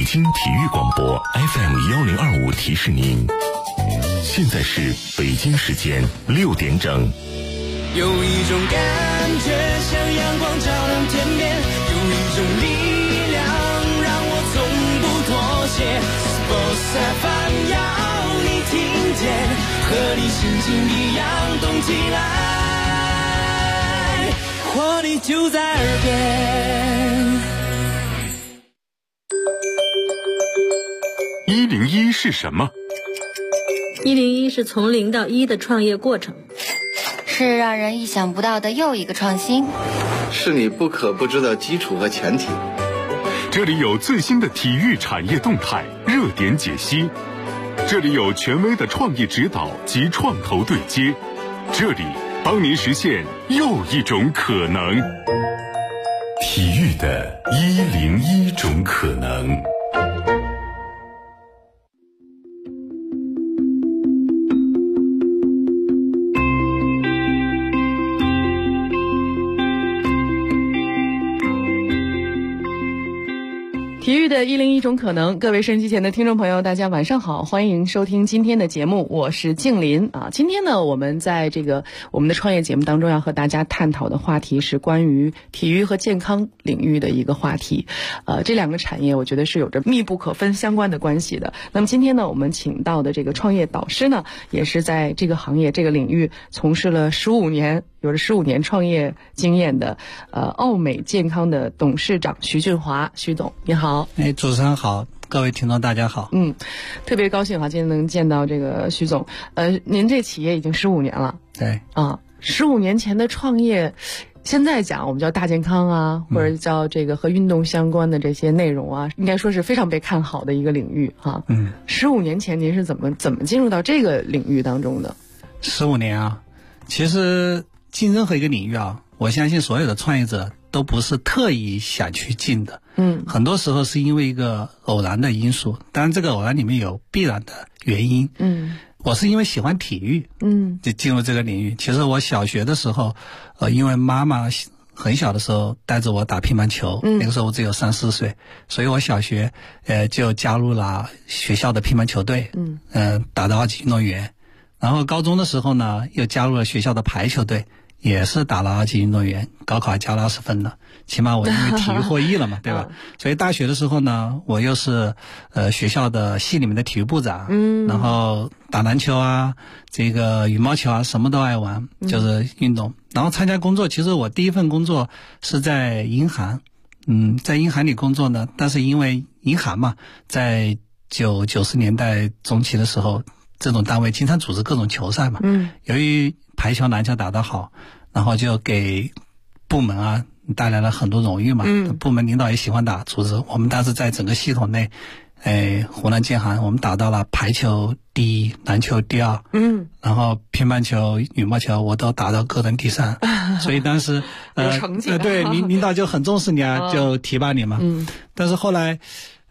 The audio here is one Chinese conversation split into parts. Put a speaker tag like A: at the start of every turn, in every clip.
A: 京体育广播 FM1025提示您，现在是北京时间6点整。
B: 有一种感觉像阳光照亮天边，有一种力量让我从不妥协。Sports FM 要你听见，和你心情一样动起来，活力就在耳边。
A: 101是什么
C: ？101是从0到1的创业过程，
D: 是让人意想不到的又一个创新，
E: 是你不可不知的基础和前提。
A: 这里有最新的体育产业动态、热点解析，这里有权威的创意指导及创投对接，这里帮您实现又一种可能。体育的101种可能。
F: 体育的101种可能，各位收音机前的听众朋友，大家晚上好，欢迎收听今天的节目，我是静林啊。今天呢，我们在我们的创业节目当中要和大家探讨的话题是关于体育和健康领域的一个话题。这两个产业我觉得是有着密不可分相关的关系的。那么今天呢，我们请到的这个创业导师呢，也是在这个行业这个领域从事了15年。有着15年创业经验的奥美健康的董事长徐俊华，徐总你好。
G: 主持人好，各位听众大家好。
F: 特别高兴今天能见到这个徐总。您这企业已经15年了。
G: 对
F: 啊，15年前的创业，现在讲我们叫大健康啊，或者叫这个和运动相关的这些内容啊，应该说是非常被看好的一个领域哈。15年前您是怎么进入到这个领域当中的
G: ？15年啊，其实进任何一个领域啊，我相信所有的创业者都不是特意想去进的。很多时候是因为一个偶然的因素，当然这个偶然里面有必然的原因。我是因为喜欢体育，就进入这个领域。其实我小学的时候，因为妈妈很小的时候带着我打乒乓球，那个时候我只有3、4岁，所以我小学就加入了学校的乒乓球队，打到2级运动员。然后高中的时候呢，又加入了学校的排球队，也是打了2级运动员，高考还加了20分了，起码我因为体育获益了嘛，对吧？所以大学的时候呢，我又是学校的系里面的体育部长，然后打篮球啊，这个羽毛球啊，什么都爱玩，就是运动。然后参加工作，其实我第一份工作是在银行，在银行里工作呢，但是因为银行嘛，在90年代中期的时候，这种单位经常组织各种球赛嘛，由于排球、篮球打得好，然后就给部门啊带来了很多荣誉嘛。部门领导也喜欢组织。我们当时在整个系统内，湖南建行我们打到了排球第1，篮球第2，然后乒乓球、羽毛球我都打到个人第3，所以当时
F: 有成绩
G: 对领导就很重视你啊，就提拔你嘛。但是后来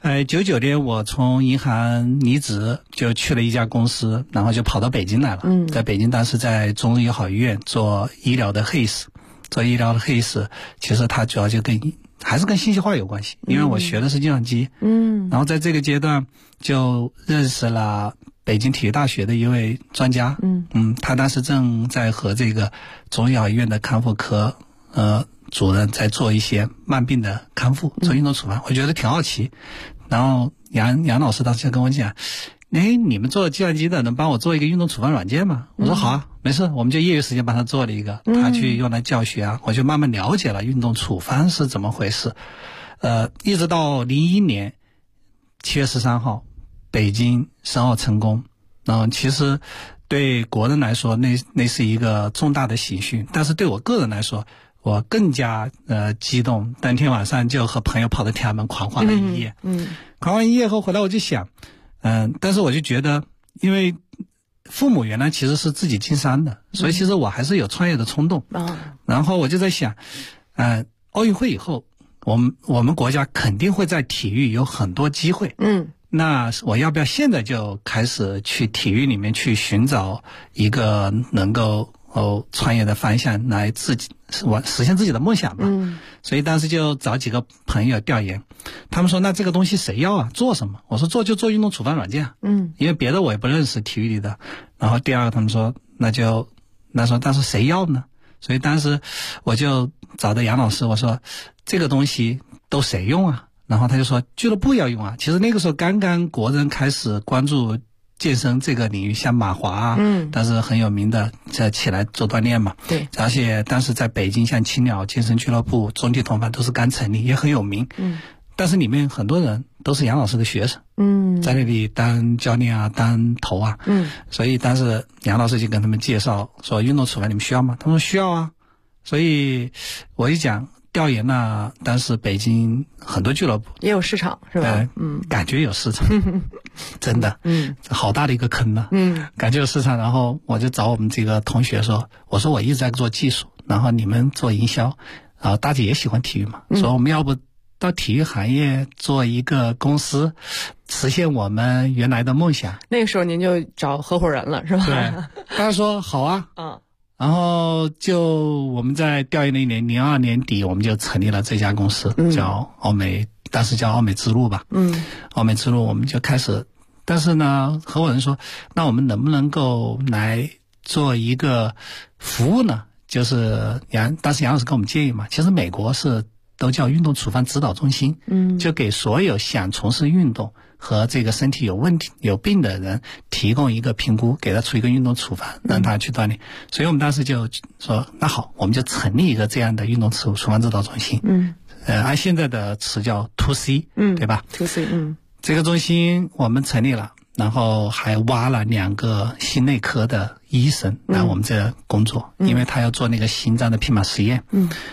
G: 99年我从银行离职，就去了一家公司，然后就跑到北京来了。在北京当时在中日友好医院做医疗的 HIS， 做医疗的 HIS， 其实它主要就还是跟信息化有关系，因为我学的是计算机。然后在这个阶段就认识了北京体育大学的一位专家。他当时正在和这个中日友好医院的康复科主任在做一些慢病的康复，做运动处方，我觉得挺好奇。然后杨老师当时就跟我讲，你们做计算机的能帮我做一个运动处方软件吗？我说好啊，没事，我们就业余时间帮他做了一个，他去用来教学啊，我就慢慢了解了运动处方是怎么回事。一直到01年7月13号，北京申奥成功。其实对国人来说，那是一个重大的喜讯，但是对我个人来说，我更加激动。当天晚上就和朋友跑到天安门狂欢了一夜。狂欢一夜后回来我就想，但是我就觉得，因为父母原来其实是自己经商的，所以其实我还是有创业的冲动。然后我就在想，奥运会以后，我们国家肯定会在体育有很多机会。那我要不要现在就开始去体育里面去寻找一个能够创业的方向，来自己实现自己的梦想嘛。所以当时就找几个朋友调研，他们说那这个东西谁要啊？做什么？我说就做运动处方软件啊。因为别的我也不认识体育里的。然后第二个他们说那但是谁要呢？所以当时我就找的杨老师，我说这个东西都谁用啊？然后他就说俱乐部要用啊。其实那个时候刚刚国人开始关注健身这个领域，像马华啊，但是很有名的起来做锻炼嘛。对，而且当时在北京像青鸟健身俱乐部、中体同伴都是刚成立，也很有名。但是里面很多人都是杨老师的学生。在那里当教练啊，当头啊。所以当时杨老师就跟他们介绍说运动处方你们需要吗？他们说需要啊。所以我一讲调研了，当时北京很多俱乐部
F: 也有市场是吧？
G: 感觉有市场。真的，好大的一个坑呢。感觉有市场。然后我就找我们这个同学说，我说我一直在做技术，然后你们做营销，然后大家也喜欢体育嘛，说我们要不到体育行业做一个公司，实现我们原来的梦想。
F: 那个时候您就找合伙人了是吧？
G: 对，他说好啊。然后就我们在调研的一年02年底，我们就成立了这家公司，叫奥美，当时叫奥美之路吧。奥美之路我们就开始，但是呢，合伙人说，那我们能不能够来做一个服务呢？就是当时杨老师跟我们建议嘛，其实美国是都叫运动处方指导中心，就给所有想从事运动和这个身体有问题有病的人提供一个评估，给他出一个运动处方，让他去锻炼。所以我们当时就说那好，我们就成立一个这样的运动处方指导中心。按现在的词叫 2C， 对吧？
F: 2C。
G: 这个中心我们成立了，然后还挖了2个心内科的医生来我们这工作，因为他要做那个心脏的匹马实验。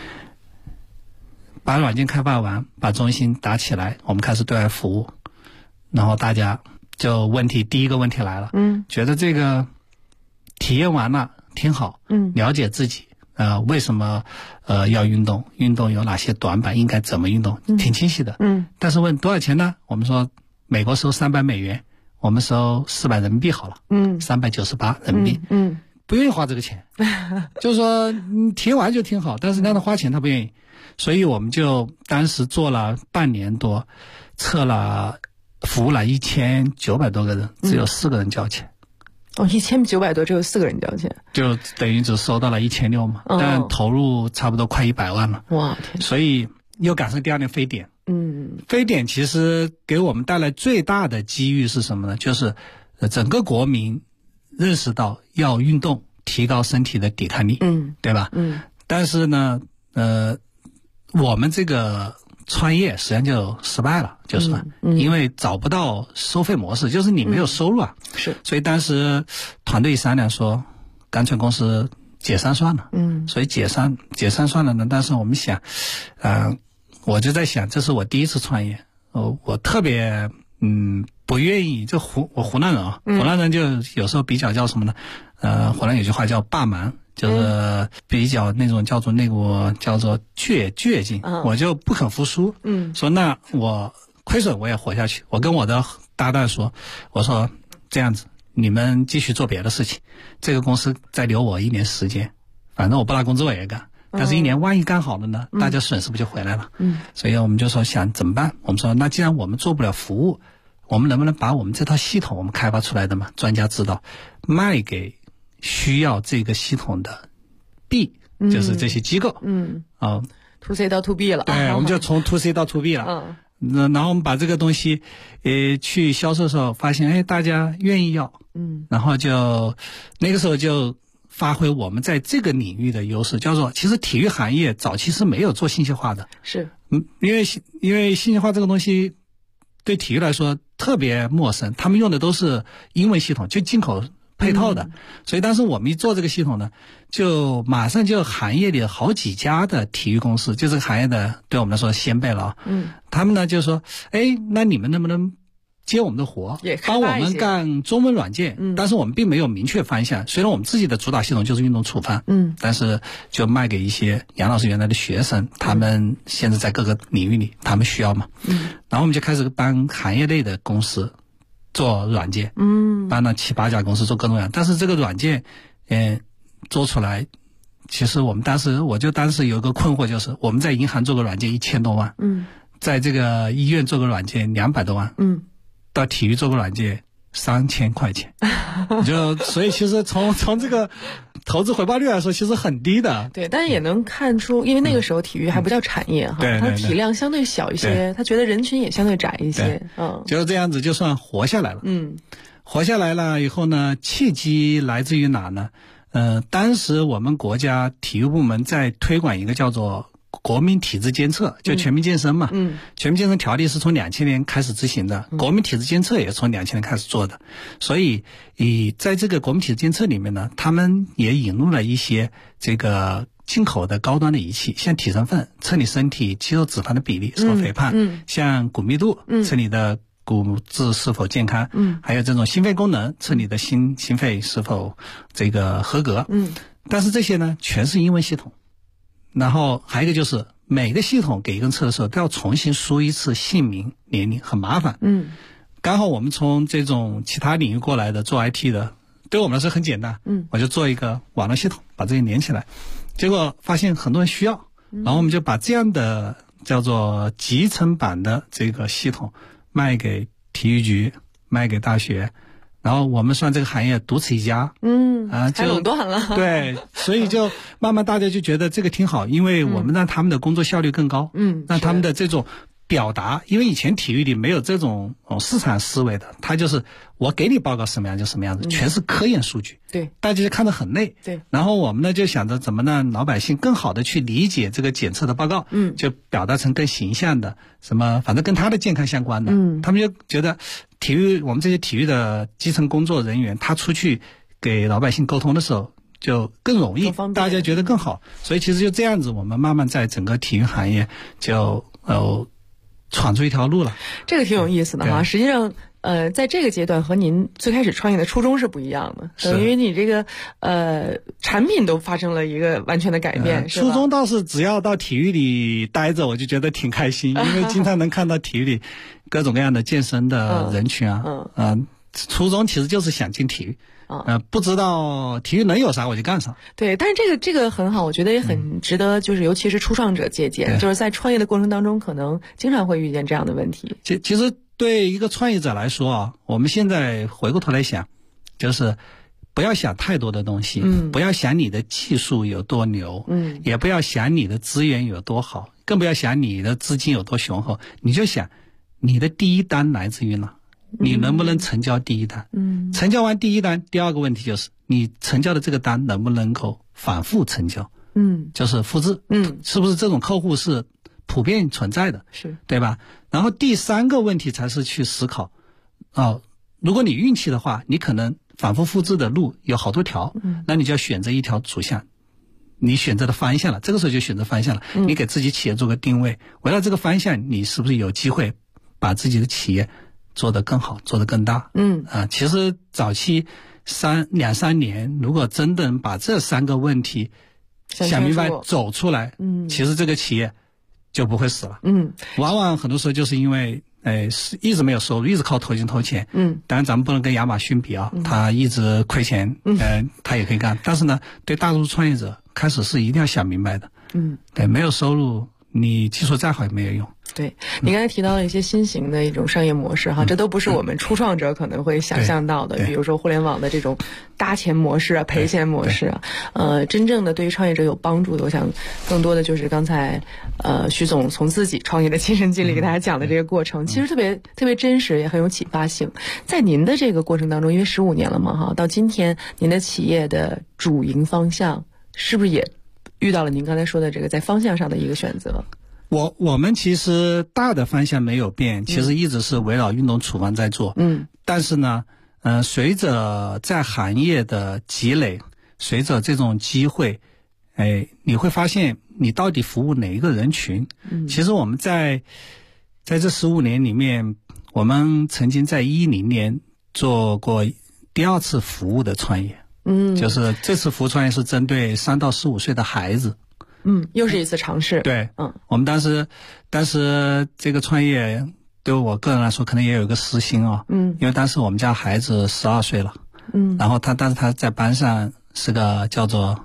G: 把软件开发完，把中心打起来，我们开始对外服务。然后大家就第一个问题来了，觉得这个体验完了挺好，了解自己为什么要运动，运动有哪些短板，应该怎么运动，挺清晰的。但是问多少钱呢？我们说美国收$300，我们收400人民币好了，398人民币。不愿意花这个钱，就是说体验完就挺好，但是让他花钱他不愿意。所以我们就当时做了半年多，服务了1900多个人，只有4个人交钱。
F: 1900多，只有4个人交钱，
G: 就等于只收到了1600嘛，但投入差不多快100万了。
F: 哇，
G: 所以又赶上第2年非典。非典其实给我们带来最大的机遇是什么呢？就是整个国民认识到要运动，提高身体的抵抗力，对吧？但是呢，我们这个创业实际上就失败了，就是因为找不到收费模式，就是你没有收入啊。
F: 是，
G: 所以当时团队商量说，干脆公司解散算了。所以解散算了呢。但是我们想，我就在想，这是我第一次创业，我特别不愿意，我湖南人啊，湖南人就有时候比较叫什么呢？湖南有句话叫霸蛮。就是比较那种叫做倔劲，我就不肯服输。说那我亏损我也活下去。我跟我的搭档说，我说这样子，你们继续做别的事情，这个公司再留我1年时间，反正我不拿工资我也干。但是1年万一干好了呢，大家损失不就回来了？所以我们就说想怎么办？我们说那既然我们做不了服务，我们能不能把我们这套系统我们开发出来的嘛，专家指导，卖给需要这个系统的 B， 就是这些机构。
F: 2C 到 2B 了。
G: 对，我们就从 2C 到 2B 了。然后我们把这个东西去销售的时候发现大家愿意要。然后就那个时候就发挥我们在这个领域的优势，叫做其实体育行业早期是没有做信息化的。是。因为信息化这个东西对体育来说特别陌生，他们用的都是英文系统，就进口配套的。所以当时我们一做这个系统呢，就马上就行业里好几家的体育公司，就这个行业的对我们来说先辈了。他们呢就说那你们能不能接我们的活，帮我们干中文软件。但是我们并没有明确方向，虽然我们自己的主打系统就是运动处方，但是就卖给一些杨老师原来的学生，他们现在在各个领域里他们需要嘛。然后我们就开始帮行业内的公司做软件，帮了7、8家公司做各种样，但是这个软件做出来其实我就当时有一个困惑，就是我们在银行做个软件1000多万，在这个医院做个软件200多万，到体育做个软件3000块钱，所以其实从这个投资回报率来说，其实很低的。
F: 对，但是也能看出，因为那个时候体育还不叫产业哈，它体量相对小一些，他觉得人群也相对窄一些，
G: 就是这样子就算活下来了。活下来了以后呢，契机来自于哪呢？当时我们国家体育部门在推广一个叫做国民体质监测，就全民健身嘛。全民健身条例是从2000年开始执行的，国民体质监测也是从2000年开始做的。所以在这个国民体质监测里面呢，他们也引入了一些这个进口的高端的仪器，像体成分测你身体肌肉脂肪的比例是否肥胖，像骨密度测你的骨质是否健康，还有这种心肺功能测你的心肺是否这个合格。但是这些呢全是英文系统。然后还有一个就是每个系统给一个人测的时候都要重新输一次姓名年龄，很麻烦。刚好我们从这种其他领域过来的做 IT 的，对我们来说很简单。我就做一个网络系统把这些连起来，结果发现很多人需要，然后我们就把这样的叫做集成版的这个系统卖给体育局，卖给大学，然后我们算这个行业独此一家。
F: 太垄断了。
G: 对，所以就慢慢大家就觉得这个挺好，因为我们让他们的工作效率更高，让他们的这种表达，因为以前体育里没有这种市场思维的，他就是我给你报告什么样就什么样子，全是科研数据。
F: 对，
G: 大家就看得很累。
F: 对，
G: 然后我们呢就想着怎么让老百姓更好的去理解这个检测的报告，就表达成更形象的，什么反正跟他的健康相关的。他们就觉得我们这些体育的基层工作人员，他出去给老百姓沟通的时候就更容易，大家觉得更好。所以其实就这样子，我们慢慢在整个体育行业就闯出一条路了。
F: 这个挺有意思的哈。实际上在这个阶段和您最开始创业的初衷是不一样的，等于你这个产品都发生了一个完全的改变。
G: 初衷倒是只要到体育里待着，我就觉得挺开心，因为经常能看到体育里各种各样的健身的人群初衷其实就是想进体育。不知道体育能有啥我就干啥。
F: 对，但是这个很好，我觉得也很值得，就是尤其是初创者借鉴，就是在创业的过程当中，可能经常会遇见这样的问题。
G: 其实对一个创业者来说啊，我们现在回过头来想，就是不要想太多的东西，不要想你的技术有多牛，也不要想你的资源有多好，更不要想你的资金有多雄厚，你就想你的第一单来自于哪。你能不能成交第一单？成交完第一单，第二个问题就是你成交的这个单能不能够反复成交？就是复制。是不是这种客户是普遍存在的？
F: 是，
G: 对吧？然后第三个问题才是去思考，如果你运气的话，你可能反复复制的路有好多条，那你就要选择一条主项。你选择的方向了，这个时候就选择方向了。你给自己企业做个定位，围绕这个方向，你是不是有机会把自己的企业做得更好，做得更大？其实早期2、3年，如果真的把这3个问题想明白走出来，其实这个企业就不会死了。往往很多时候就是因为一直没有收入，一直靠投金投钱。当然咱们不能跟亚马逊比啊，他一直亏钱，他也可以干。但是呢，对大多数创业者，开始是一定要想明白的。对，没有收入，你技术再好也没有用。
F: 对，你刚才提到了一些新型的一种商业模式哈，这都不是我们初创者可能会想象到的，比如说互联网的这种搭钱模式啊、赔钱模式啊，真正的对于创业者有帮助的，我想更多的就是刚才徐总从自己创业的亲身经历给大家讲的这个过程，其实特别真实，也很有启发性。在您的这个过程当中，因为15年了嘛哈，到今天您的企业的主营方向是不是也遇到了您刚才说的这个在方向上的一个选择？
G: 我们其实大的方向没有变，其实一直是围绕运动处方在做。但是呢，随着在行业的积累，随着这种机会，你会发现你到底服务哪一个人群？其实我们在这15年里面，我们曾经在2010年做过第2次服务的创业。就是这次服务创业是针对3到15岁的孩子。
F: 又是一次尝试。
G: 对，我们当时这个创业对我个人来说可能也有一个私心啊，因为当时我们家孩子12岁了，然后但是他在班上是个叫做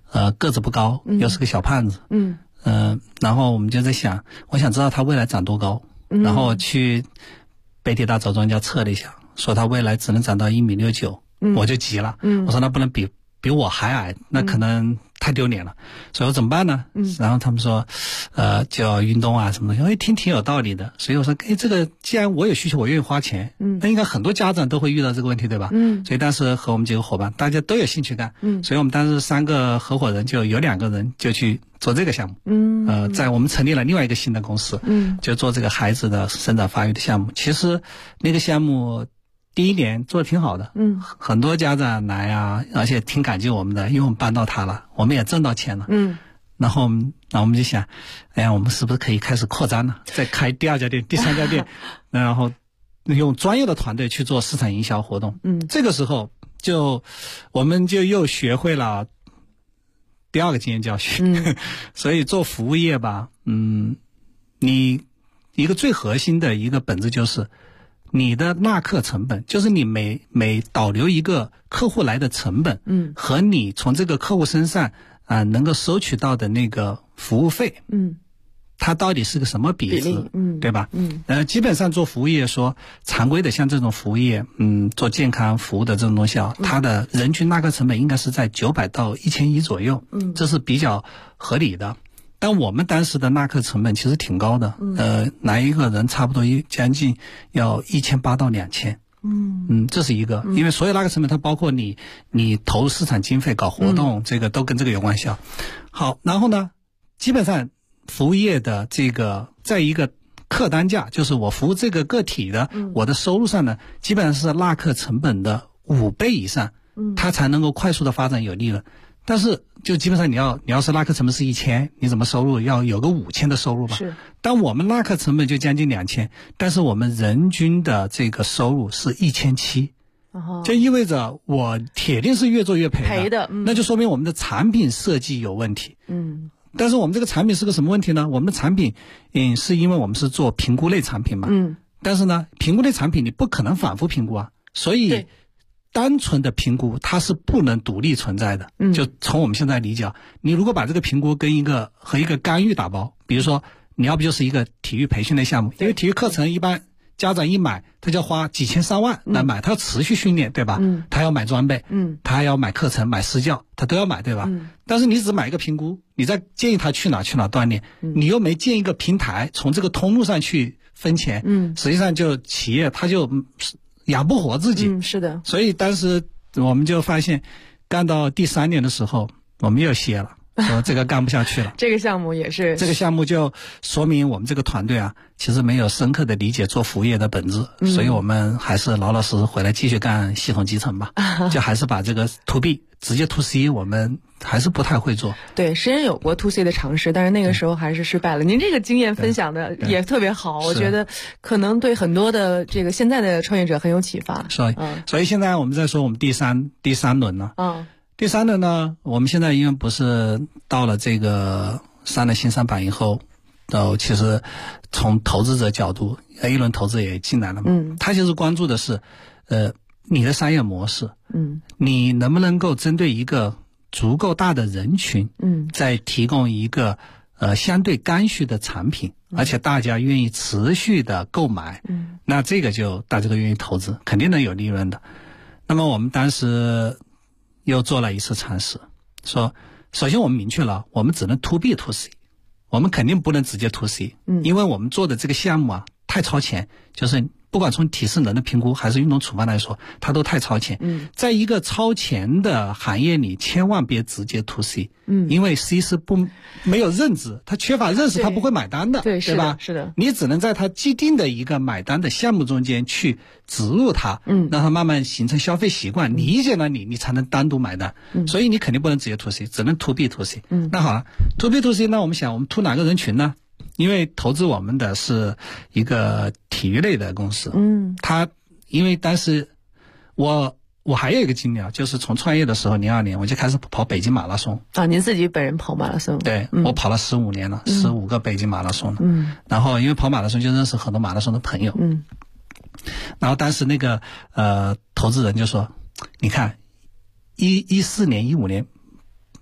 G: 个子不高，又是个小胖子，然后我们就在想，我想知道他未来长多高，然后去北体大枣庄家测了一下，说他未来只能长到1.69米，我就急了，我说那不能比我还矮，那可能太丢脸了，所以我怎么办呢？然后他们说，就要运动啊什么的，挺有道理的。所以我说，这个既然我有需求，我愿意花钱，那应该很多家长都会遇到这个问题，对吧？所以当时和我们几个伙伴，大家都有兴趣干，所以我们当时3个合伙人就有2个人就去做这个项目，在我们成立了另外一个新的公司，就做这个孩子的生长发育的项目。其实那个项目第1年做的挺好的，很多家长来啊，而且挺感激我们的，因为我们帮到他了，我们也挣到钱了，然后我们就想，哎呀，我们是不是可以开始扩张呢？再开第2家店、第3家店，然后用专业的团队去做市场营销活动。这个时候我们就又学会了第2个经验教训。所以做服务业吧，你一个最核心的一个本质就是你的纳客成本，就是你每导流一个客户来的成本，和你从这个客户身上能够收取到的那个服务费，它到底是个什么比例，对吧？基本上做服务业说常规的像这种服务业，做健康服务的这种东西它的人均纳客成本应该是在900到1100左右，这是比较合理的。但我们当时的纳客成本其实挺高的，来一个人差不多将近要1800到2000，这是一个，因为所有纳客成本它包括你投入市场经费搞活动，这个都跟这个有关系。好，然后呢，基本上服务业的这个在一个客单价，就是我服务这个个体的，我的收入上呢，基本上是纳客成本的5倍以上，它才能够快速的发展有利润。但是就基本上你要是纳客成本是1000，你怎么收入要有个5000的收入吧？是。但我们纳客成本就将近2000，但是我们人均的这个收入是1700，就意味着我铁定是越做越赔的，那就说明我们的产品设计有问题。但是我们这个产品是个什么问题呢？我们的产品是因为我们是做评估类产品嘛，但是呢，评估类产品你不可能反复评估啊，所以单纯的评估它是不能独立存在的。就从我们现在理解，你如果把这个评估和一个干预打包，比如说你要不就是一个体育培训类项目，因为体育课程一般家长一买他就要花几千上万来买，他要持续训练，对吧？他要买装备，他还要买课程、买私教，他都要买，对吧？但是你只买一个评估，你再建议他去哪锻炼，你又没建一个平台从这个通路上去分钱，实际上就企业他就养不活自己。是的。所以当时我们就发现，干到第3年的时候，我们又歇了。说这个干不下去了。
F: 这个项目也是，
G: 这个项目就说明我们这个团队其实没有深刻的理解做服务业的本质，所以我们还是老老实实回来继续干系统集成吧，就还是把这个 to B 直接 to C 我们还是不太会做。
F: 对，实验有过 to C 的尝试，但是那个时候还是失败了。您这个经验分享的也特别好，我觉得可能对很多的这个现在的创业者很有启发。
G: 所以现在我们在说我们第三轮了。第3轮呢，我们现在因为不是到了这个3轮新3板以后，其实从投资者角度 ，A 轮投资也进来了嘛，他其实关注的是，你的商业模式，你能不能够针对一个足够大的人群，再提供一个相对刚需的产品，而且大家愿意持续的购买，那这个就大家都愿意投资，肯定能有利润的。那么我们当时又做了一次尝试，说首先我们明确了我们只能 to B to C， 我们肯定不能直接 to C，因为我们做的这个项目太超前，就是不管从体适能的评估还是运动处方来说，它都太超前。在一个超前的行业里，千万别直接 to C，因为 C 是没有认知，它缺乏认识，它不会买单的，对吧？是的，你只能在它既定的一个买单的项目中间去植入它，让它慢慢形成消费习惯，理解了你才能单独买单。所以你肯定不能直接 to C， 只能 to B to C。那好了 ，to B to C， 那我们想我们 to 哪个人群呢？因为投资我们的是一个体育类的公司，他因为当时我还有一个经历就是从创业的时候02年我就开始跑北京马拉松
F: 您自己本人跑马拉松？
G: 对，我跑了15年了，15个北京马拉松了，然后因为跑马拉松就认识很多马拉松的朋友，然后当时那个投资人就说，你看14年15年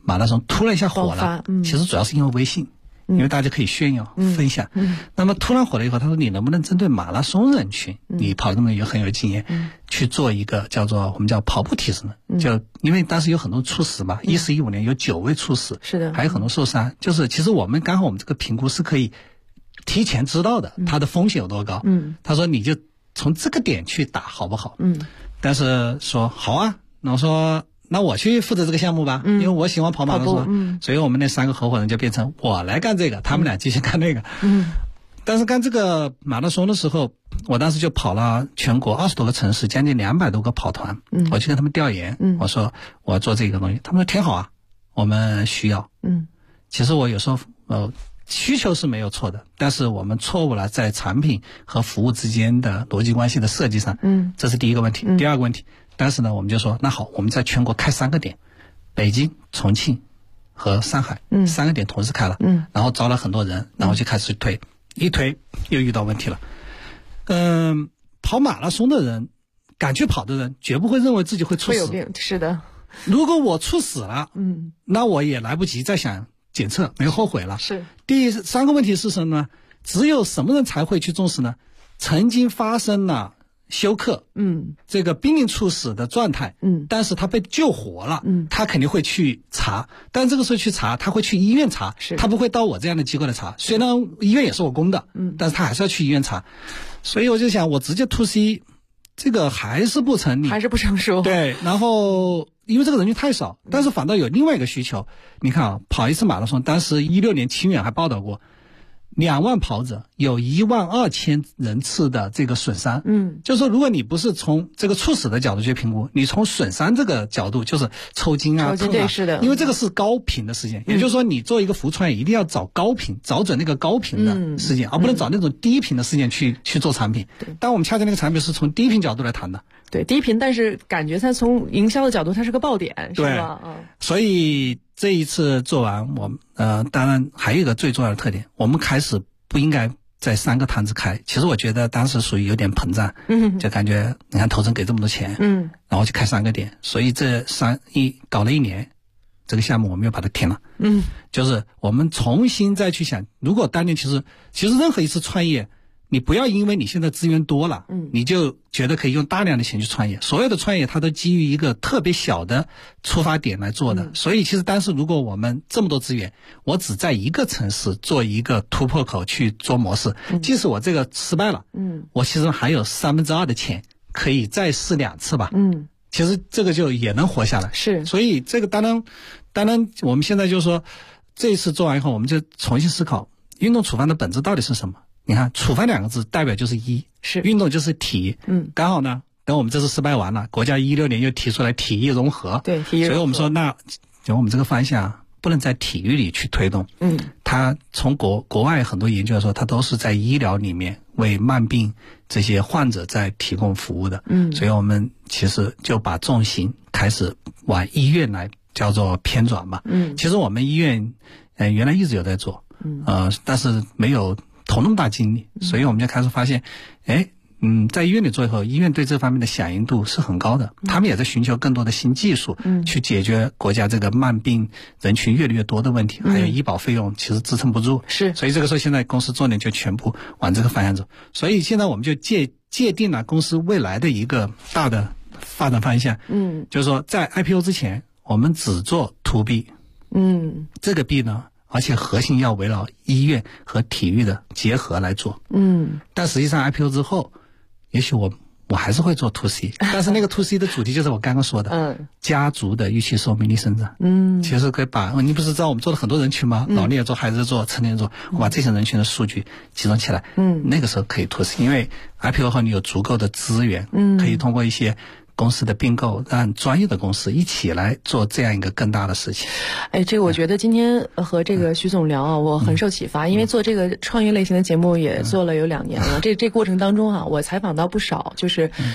G: 马拉松突然一下火了，其实主要是因为微信。因为大家可以炫耀、分享。那么突然火了以后，他说你能不能针对马拉松人群，你跑这么也很有经验，去做一个叫做我们叫跑步提升的，就因为当时有很多猝死嘛，14、15年有9位猝死，
F: 是的，
G: 还有很多受伤，就是其实我们刚好我们这个评估是可以提前知道的，它的风险有多高。他说你就从这个点去打好不好？但是说好啊，那我说。那我去负责这个项目吧，因为我喜欢跑马拉松，所以我们那3个合伙人就变成我来干这个，他们俩继续干那个。但是干这个马拉松的时候，我当时就跑了全国20多个城市，将近200多个跑团，我去跟他们调研，我说我要做这个东西，他们说挺好啊，我们需要。其实我有时候需求是没有错的，但是我们错误了在产品和服务之间的逻辑关系的设计上，这是第一个问题。第二个问题，当时呢我们就说那好，我们在全国开3个点，北京、重庆和上海，3个点同时开了，然后招了很多人，然后就开始推，一推又遇到问题了。跑马拉松的人，敢去跑的人，绝不会认为自己会猝死。
F: 会有病，是的。
G: 如果我猝死了，那我也来不及再想检测，没后悔了。
F: 是。
G: 第3个问题是什么呢？只有什么人才会去重视呢？曾经发生了休克，这个濒临猝死的状态，但是他被救活了，他肯定会去查，但这个时候去查，他会去医院查，他不会到我这样的机构来查。虽然医院也是我供的，但是他还是要去医院查。所以我就想，我直接 to C， 这个还是不成立，
F: 还是不成熟。
G: 对，然后因为这个人群太少，但是反倒有另外一个需求。你看啊，跑一次马拉松，当时16年清远还报道过，2万跑者有12000人次的这个损伤。就是说如果你不是从这个猝死的角度去评估，你从损伤这个角度，就是抽筋啊、痛啊，
F: 是的，
G: 因为这个是高频的事件，也就是说你做一个服务创业一定要找高频，找准那个高频的事件，而不能找那种低频的事件去做产品。但我们恰恰那个产品是从低频角度来谈的。
F: 对，低频，但是感觉它从营销的角度它是个爆点，是吧？
G: 所以这一次做完，我当然还有一个最重要的特点，我们开始不应该在3个摊子开。其实我觉得当时属于有点膨胀，就感觉你看投资人给这么多钱，然后就开3个点，所以这搞了1年，这个项目我们又把它停了。就是我们重新再去想，如果当年其实任何一次创业，你不要因为你现在资源多了，你就觉得可以用大量的钱去创业。所有的创业它都基于一个特别小的出发点来做的。所以其实当时如果我们这么多资源，我只在一个城市做一个突破口去做模式，即使我这个失败了，我其实还有2/3的钱可以再试2次吧。其实这个就也能活下来。
F: 是。
G: 所以这个当然我们现在就是说，这一次做完以后，我们就重新思考运动处方的本质到底是什么。你看处方2个字代表就是是运动就是体，刚好呢，等我们这次失败完了，国家16年又提出来体育融合，
F: 对，体育融合，
G: 所以我们说那就我们这个方向不能在体育里去推动，它从国外很多研究来说，它都是在医疗里面为慢病这些患者在提供服务的，所以我们其实就把重心开始往医院来叫做偏转吧，其实我们医院原来一直有在做，但是没有投那么大精力，所以我们就开始发现，在医院里做以后，医院对这方面的响应度是很高的，他们也在寻求更多的新技术，去解决国家这个慢病人群越来越多的问题，还有医保费用其实支撑不住，所以这个时候现在公司重点就全部往这个方向走，所以现在我们就界定了公司未来的一个大的发展方向，就是说在 IPO 之前，我们只做 To B，这个 B 呢，而且核心要围绕医院和体育的结合来做。但实际上 IPO 之后，也许我还是会做 To C， 但是那个 To C 的主题就是我刚刚说的，家族的预期寿命力增长。其实可以把你不是知道我们做了很多人群吗？老年人做，孩子做，成年人做，我把这些人群的数据集中起来，那个时候可以 To C， 因为 IPO 后你有足够的资源，可以通过一些公司的并购，让专业的公司一起来做这样一个更大的事情。
F: 这个我觉得今天和这个徐总聊啊，我很受启发，因为做这个创业类型的节目也做了有2年了。这过程当中啊，我采访到不少，就是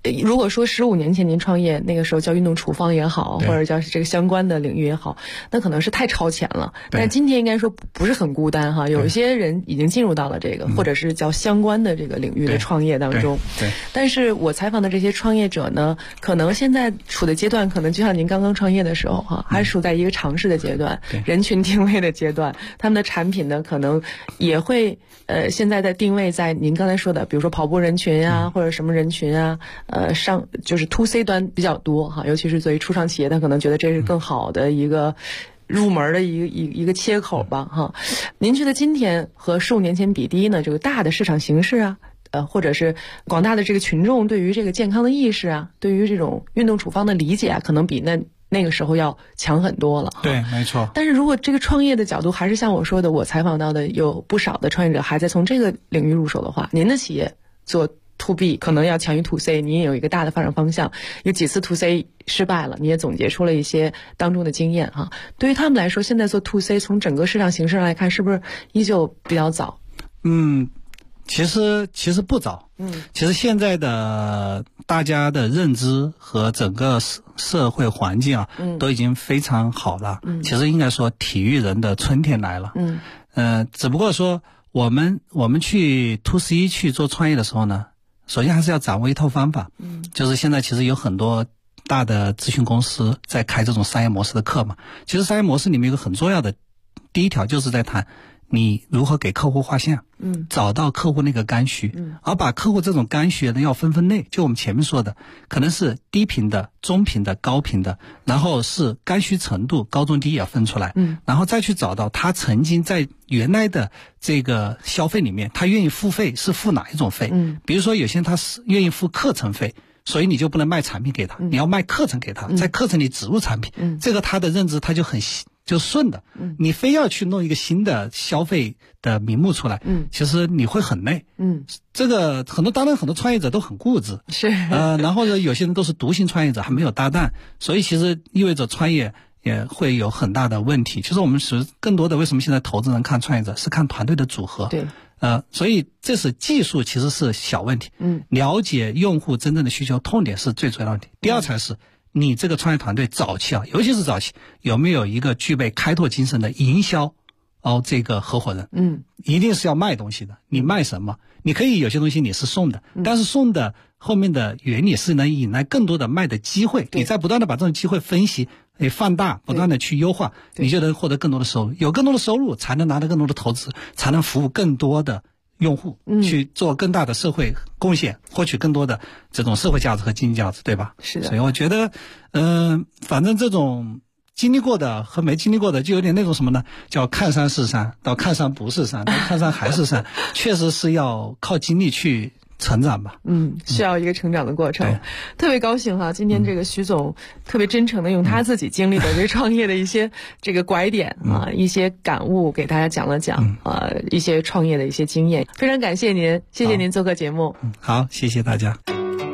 F: 如果说15年前您创业，那个时候叫运动处方也好，或者叫这个相关的领域也好，那可能是太超前了。但今天应该说不是很孤单哈，有一些人已经进入到了这个，或者是叫相关的这个领域的创业当中。
G: 对。
F: 但是我采访的这些创业者呢，可能现在处的阶段，可能就像您刚刚创业的时候哈，还处在一个尝试的阶段，人群定位的阶段，他们的产品呢，可能也会现在在定位在您刚才说的，比如说跑步人群啊，或者什么人群啊，就是 to C 端比较多哈，尤其是作为初创企业，他可能觉得这是更好的一个入门的一个切口吧哈。您觉得今天和15年前比，第一呢，这个大的市场形势啊，或者是广大的这个群众对于这个健康的意识啊，对于这种运动处方的理解啊，可能比那个时候要强很多了。
G: 对，没错。
F: 但是如果这个创业的角度还是像我说的，我采访到的有不少的创业者还在从这个领域入手的话，您的企业做to B 可能要强于to C， 你也有一个大的发展方向，有几次to C 失败了，你也总结出了一些当中的经验哈。对于他们来说，现在做to C 从整个市场形势上来看，是不是依旧比较早？
G: 其实不早。其实现在的大家的认知和整个社会环境啊，都已经非常好了。其实应该说体育人的春天来了。只不过说我们去 to C 去做创业的时候呢，首先还是要掌握一套方法。就是现在其实有很多大的咨询公司在开这种商业模式的课嘛。其实商业模式里面有个很重要的第一条，就是在谈你如何给客户画像，找到客户那个刚需，而把客户这种刚需呢要分类，就我们前面说的，可能是低频的、中频的、高频的，然后是刚需程度高中低也要分出来，然后再去找到他曾经在原来的这个消费里面，他愿意付费是付哪一种费，比如说有些人他是愿意付课程费，所以你就不能卖产品给他，你要卖课程给他，在课程里植入产品，这个他的认知他就很就顺的，你非要去弄一个新的消费的名目出来，其实你会很累，这个当然很多创业者都很固执，
F: 是，
G: 然后呢，有些人都是独行创业者，还没有搭档，所以其实意味着创业也会有很大的问题。其实我们是更多的，为什么现在投资人看创业者是看团队的组合，
F: 对，
G: 所以这是技术其实是小问题，了解用户真正的需求痛点是最重要的问题。第二才是你这个创业团队早期啊，尤其是早期，有没有一个具备开拓精神的营销这个合伙人？一定是要卖东西的。你卖什么？你可以有些东西你是送的，但是送的后面的原理是能引来更多的卖的机会。你在不断的把这种机会分析、放大，不断的去优化，你就能获得更多的收入。有更多的收入，才能拿到更多的投资，才能服务更多的用户，去做更大的社会贡献，获取更多的这种社会价值和经济价值，对吧？
F: 是的。
G: 所以我觉得，反正这种经历过的和没经历过的，就有点那种什么呢？叫看山是山，到看山不是山，到看山还是山，确实是要靠经历去成长吧。
F: 需要一个成长的过程。特别高兴哈，今天这个徐总特别真诚的用他自己经历的这个创业的一些这个拐点啊，一些感悟给大家讲了讲一些创业的一些经验。非常感谢您，谢谢您做客节目。
G: 好，谢谢大家。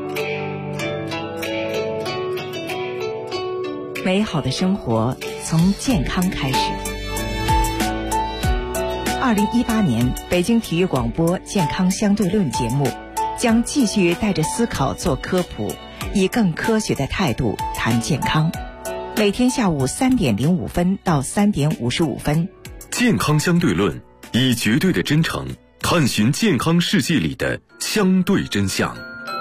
H: 美好的生活从健康开始。2018年北京体育广播健康相对论节目将继续带着思考做科普，以更科学的态度谈健康。每天下午3点05分到3点55分。
A: 健康相对论，以绝对的真诚探寻健康世界里的相对真相。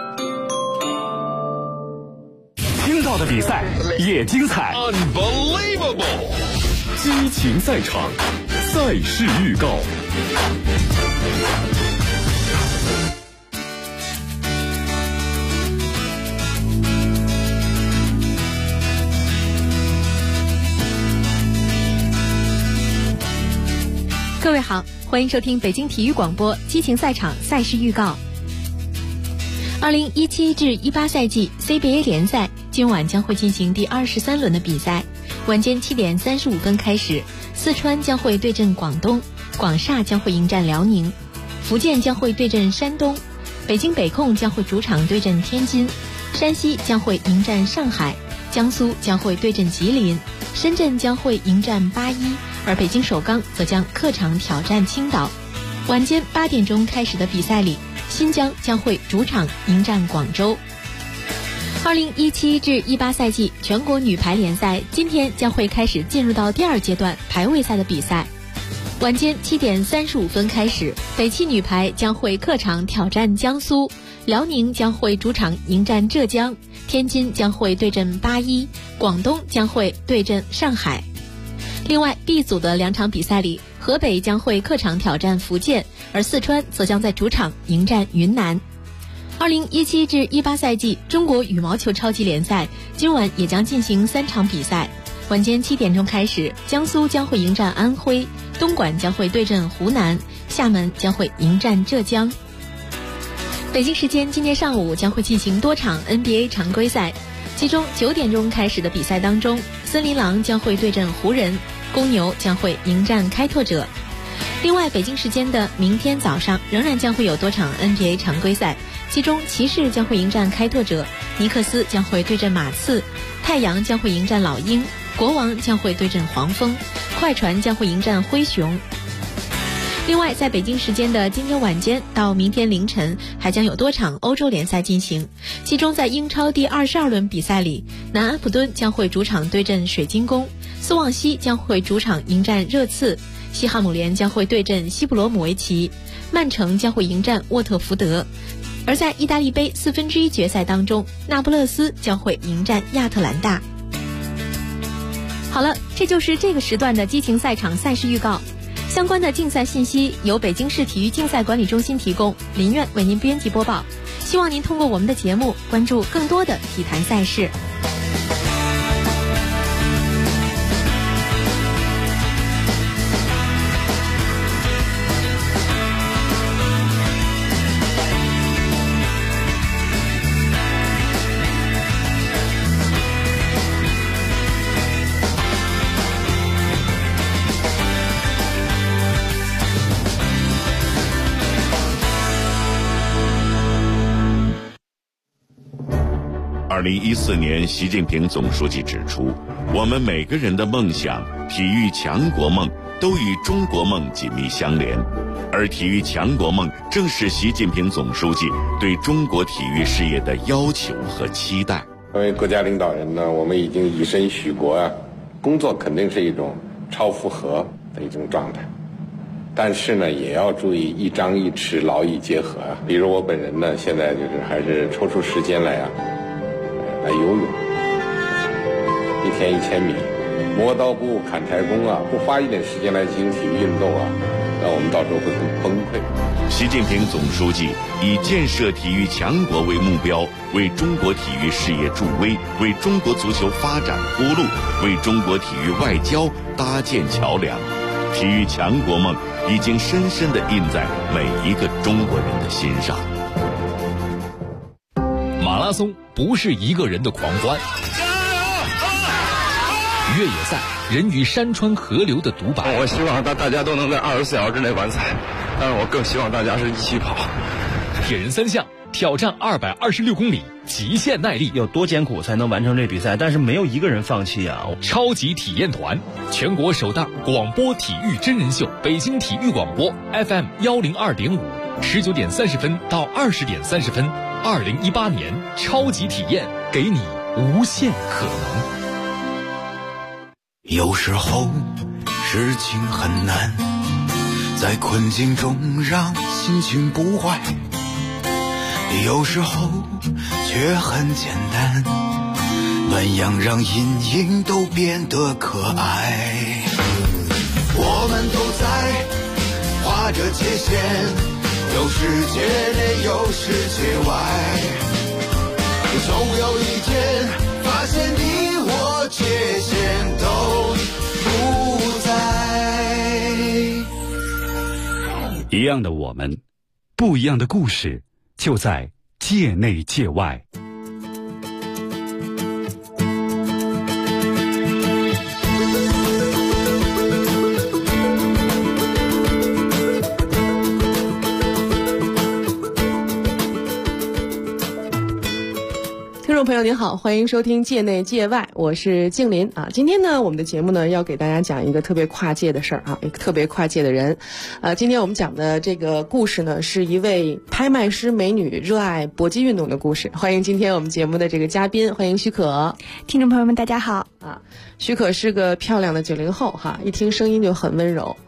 A: 听到的比赛也精彩
B: Unbelievable
A: 激情赛场，赛事预告。
I: 各位好，欢迎收听北京体育广播激情赛场赛事预告。2017至18赛季 CBA 联赛今晚将会进行第23轮的比赛，晚间7点35分开始，四川将会对阵广东，广厦将会迎战辽宁，福建将会对阵山东，北京北控将会主场对阵天津，山西将会迎战上海，江苏将会对阵吉林，深圳将会迎战8-1，而北京首钢则将客场挑战青岛。晚间8点钟开始的比赛里，新疆将会主场迎战广州。 2017至18赛季全国女排联赛今天将会开始进入到第2阶段排位赛的比赛。晚间7点35分开始，北汽女排将会客场挑战江苏，辽宁将会主场迎战浙江，天津将会对阵81，广东将会对阵上海。另外 B 组的2场比赛里，河北将会客场挑战福建，而四川则将在主场迎战云南。2017至18赛季中国羽毛球超级联赛今晚也将进行3场比赛。晚间7点钟开始，江苏将会迎战安徽，东莞将会对阵湖南，厦门将会迎战浙江。北京时间今天上午将会进行多场 NBA 常规赛，其中9点钟开始的比赛当中，森林狼将会对阵湖人，公牛将会迎战开拓者。另外，北京时间的明天早上仍然将会有多场 NBA 常规赛，其中骑士将会迎战开拓者，尼克斯将会对阵马刺，太阳将会迎战老鹰，国王将会对阵黄蜂，快船将会迎战灰熊。另外，在北京时间的今天晚间到明天凌晨，还将有多场欧洲联赛进行，其中在英超第22轮比赛里，南安普敦将会主场对阵水晶宫，斯旺西将会主场迎战热刺，西汉姆联将会对阵西布罗姆维奇，曼城将会迎战沃特福德。而在意大利杯1/4决赛当中，那不勒斯将会迎战亚特兰大。好了，这就是这个时段的激情赛场赛事预告。相关的竞赛信息由北京市体育竞赛管理中心提供，林苑为您编辑播报。希望您通过我们的节目关注更多的体坛赛事。
J: 2014年，习近平总书记指出，我们每个人的梦想、体育强国梦都与中国梦紧密相连，而体育强国梦正是习近平总书记对中国体育事业的要求和期待。
K: 作为国家领导人呢，我们已经以身许国啊，工作肯定是一种超负荷的一种状态，但是呢，也要注意一张一弛，劳逸结合啊。比如我本人呢，现在就是还是抽出时间来游泳，1天1000米，磨刀不误砍柴工啊！不花一点时间来进行体育运动啊，那我们到时候会很崩溃。
J: 习近平总书记以建设体育强国为目标，为中国体育事业助威，为中国足球发展铺路，为中国体育外交搭建桥梁。体育强国梦已经深深地印在每一个中国人的心上。
L: 马拉松不是一个人的狂欢，越野赛人与山川河流的独白。
M: 我希望大家都能在24小时之内完赛，但是我更希望大家是一起跑。
L: 铁人3项挑战226公里，极限耐力，
N: 有多艰苦才能完成这比赛？但是没有一个人放弃啊！
L: 超级体验团，全国首档广播体育真人秀，北京体育广播 FM 102.5，19点30分到20点30分。2018年超级体验，给你无限可能。
O: 有时候事情很难，在困境中让心情不坏，有时候却很简单，暖阳让阴影都变得可爱。我们都在画着界限，有世界内有世界外，总有一天发现你我界限都不在。
A: 一样的我们，不一样的故事，就在界内界外。
F: 听众朋友您好，欢迎收听界内界外，我是静林啊。今天呢，我们的节目呢要给大家讲一个特别跨界的事儿啊，一个特别跨界的人。今天我们讲的这个故事呢，是一位拍卖师美女热爱搏击运动的故事。欢迎今天我们节目的这个嘉宾，欢迎许可。
P: 听众朋友们，大家好
F: 啊。许可是个漂亮的90后哈，一听声音就很温柔。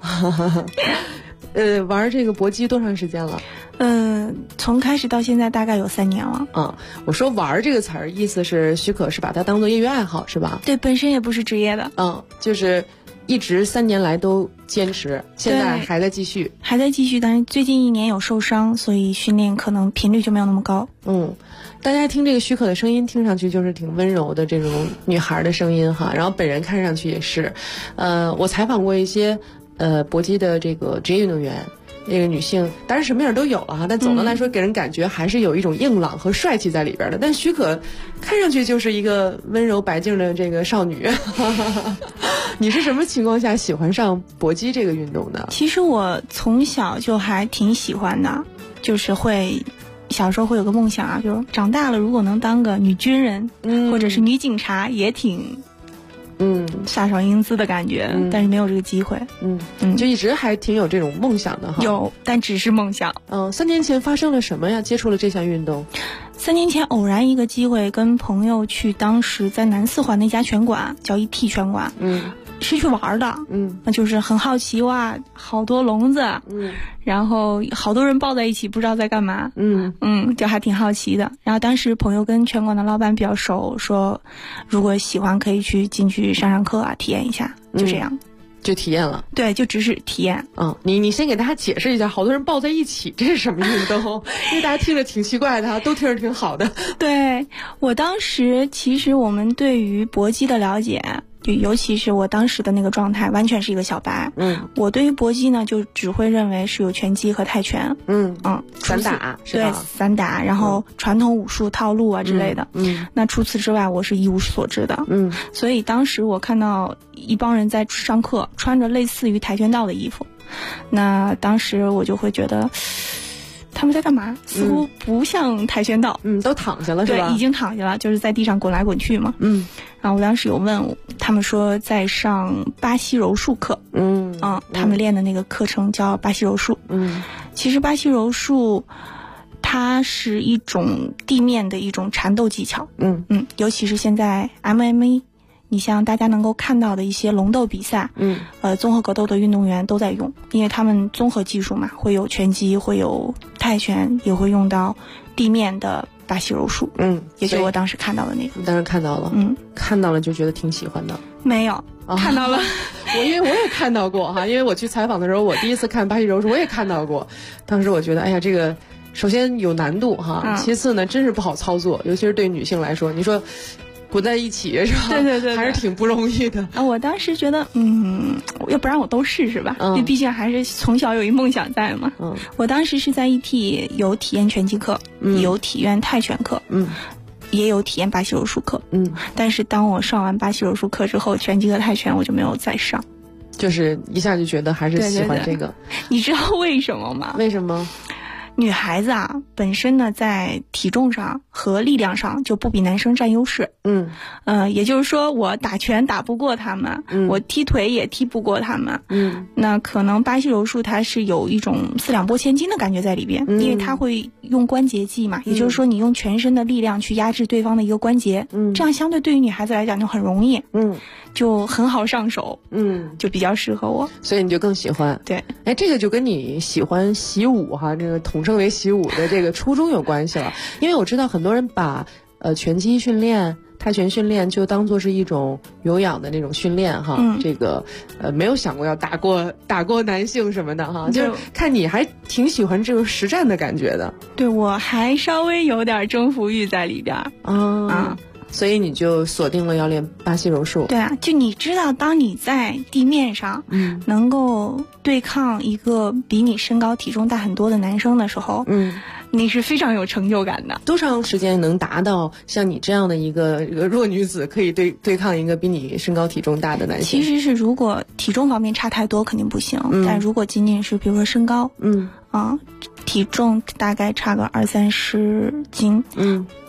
F: 玩这个搏击多长时间了？
P: 从开始到现在大概有3年了。
F: 我说玩这个词儿，意思是许可是把它当做业余爱好是吧？
P: 对，本身也不是职业的。
F: 就是一直3年来都坚持，现在还在继续。
P: 还在继续，但是最近1年有受伤，所以训练可能频率就没有那么高。
F: 大家听这个许可的声音，听上去就是挺温柔的这种女孩的声音哈，然后本人看上去也是。我采访过一些搏击的这个职业运动员，那个女性当然什么样都有了哈，但总的来说给人感觉还是有一种硬朗和帅气在里边的。但许可看上去就是一个温柔白净的这个少女。你是什么情况下喜欢上搏击这个运动的？
P: 其实我从小就还挺喜欢的，就是小时候会有个梦想啊，比如长大了如果能当个女军人，或者是女警察，也挺飒爽英姿的感觉，但是没有这个机会。
F: 就一直还挺有这种梦想的哈。
P: 有，但只是梦想。
F: 3年前发生了什么呀？接触了这项运动
P: ？3年前偶然一个机会，跟朋友去当时在南四环的一家拳馆，叫1T 拳馆。是去玩的。那就是很好奇，哇，好多笼子。然后好多人抱在一起，不知道在干嘛。就还挺好奇的。然后当时朋友跟拳馆的老板比较熟，说如果喜欢可以进去上课啊，体验一下。就这样。
F: 就体验了。
P: 对，就只是体验。
F: 你先给大家解释一下，好多人抱在一起，这是什么运动？因为大家听着挺奇怪的，都听着挺好的。
P: 对，我当时其实我们对于搏击的了解，就尤其是我当时的那个状态，完全是一个小白。我对于搏击呢，就只会认为是有拳击和泰拳。
F: 散打是吧？
P: 对，散打，然后传统武术套路啊之类的。那除此之外，我是一无所知的。所以当时我看到一帮人在上课，穿着类似于跆拳道的衣服，那当时我就会觉得他们在干嘛？似乎不像跆拳道。
F: 都躺下了是吧？
P: 对，已经躺下了，就是在地上滚来滚去嘛。然后我当时有问他们说在上巴西柔术课。他们练的那个课程叫巴西柔术。其实巴西柔术它是一种地面的一种缠斗技巧。尤其是现在 MMA， 你像大家能够看到的一些龙斗比赛，综合格斗的运动员都在用，因为他们综合技术嘛，会有拳击，会有泰拳，也会用到地面的巴西柔术。也就是我当时看到的那个。
F: 当时看到了。看到了就觉得挺喜欢的。
P: 没有。看到了。
F: 因为我也看到过哈，因为我去采访的时候，我第一次看巴西柔术，我也看到过。当时我觉得，哎呀，这个首先有难度哈，其次呢，真是不好操作，尤其是对女性来说，你说滚在一起是吧？
P: 对，
F: 还是挺不容易的。
P: 我当时觉得，要不然我都试试吧，因为毕竟还是从小有一梦想在嘛。我当时是在1T有体验拳击课，有体验泰拳课，也有体验巴西柔术课。但是当我上完巴西柔术课之后，拳击和泰拳我就没有再上，
F: 就是一下就觉得还是喜欢这个。
P: 对。你知道为什么吗？
F: 为什么？
P: 女孩子啊，本身呢在体重上和力量上就不比男生占优势。也就是说我打拳打不过他们，我踢腿也踢不过他们。那可能巴西柔术它是有一种四两拨千斤的感觉在里边，因为它会用关节技嘛，也就是说你用全身的力量去压制对方的一个关节，这样相对对于女孩子来讲就很容易，就很好上手，就比较适合我，
F: 所以你就更喜欢。
P: 对，
F: 这个就跟你喜欢习武哈，这个统称为习武的这个初衷有关系了。因为我知道很多人把拳击训练、泰拳训练就当做是一种有氧的那种训练哈，这个没有想过要打过男性什么的哈，就是看你还挺喜欢这个实战的感觉的。
P: 对，我还稍微有点征服欲在里边
F: 所以你就锁定了要练巴西柔术。
P: 对啊，就你知道，当你在地面上，能够对抗一个比你身高体重大很多的男生的时候，你是非常有成就感的。
F: 多长时间能达到像你这样的一个弱女子可以对抗一个比你身高体重大的男性？
P: 其实是如果体重方面差太多肯定不行，但如果仅仅是比如说身高，体重大概差个20-30斤，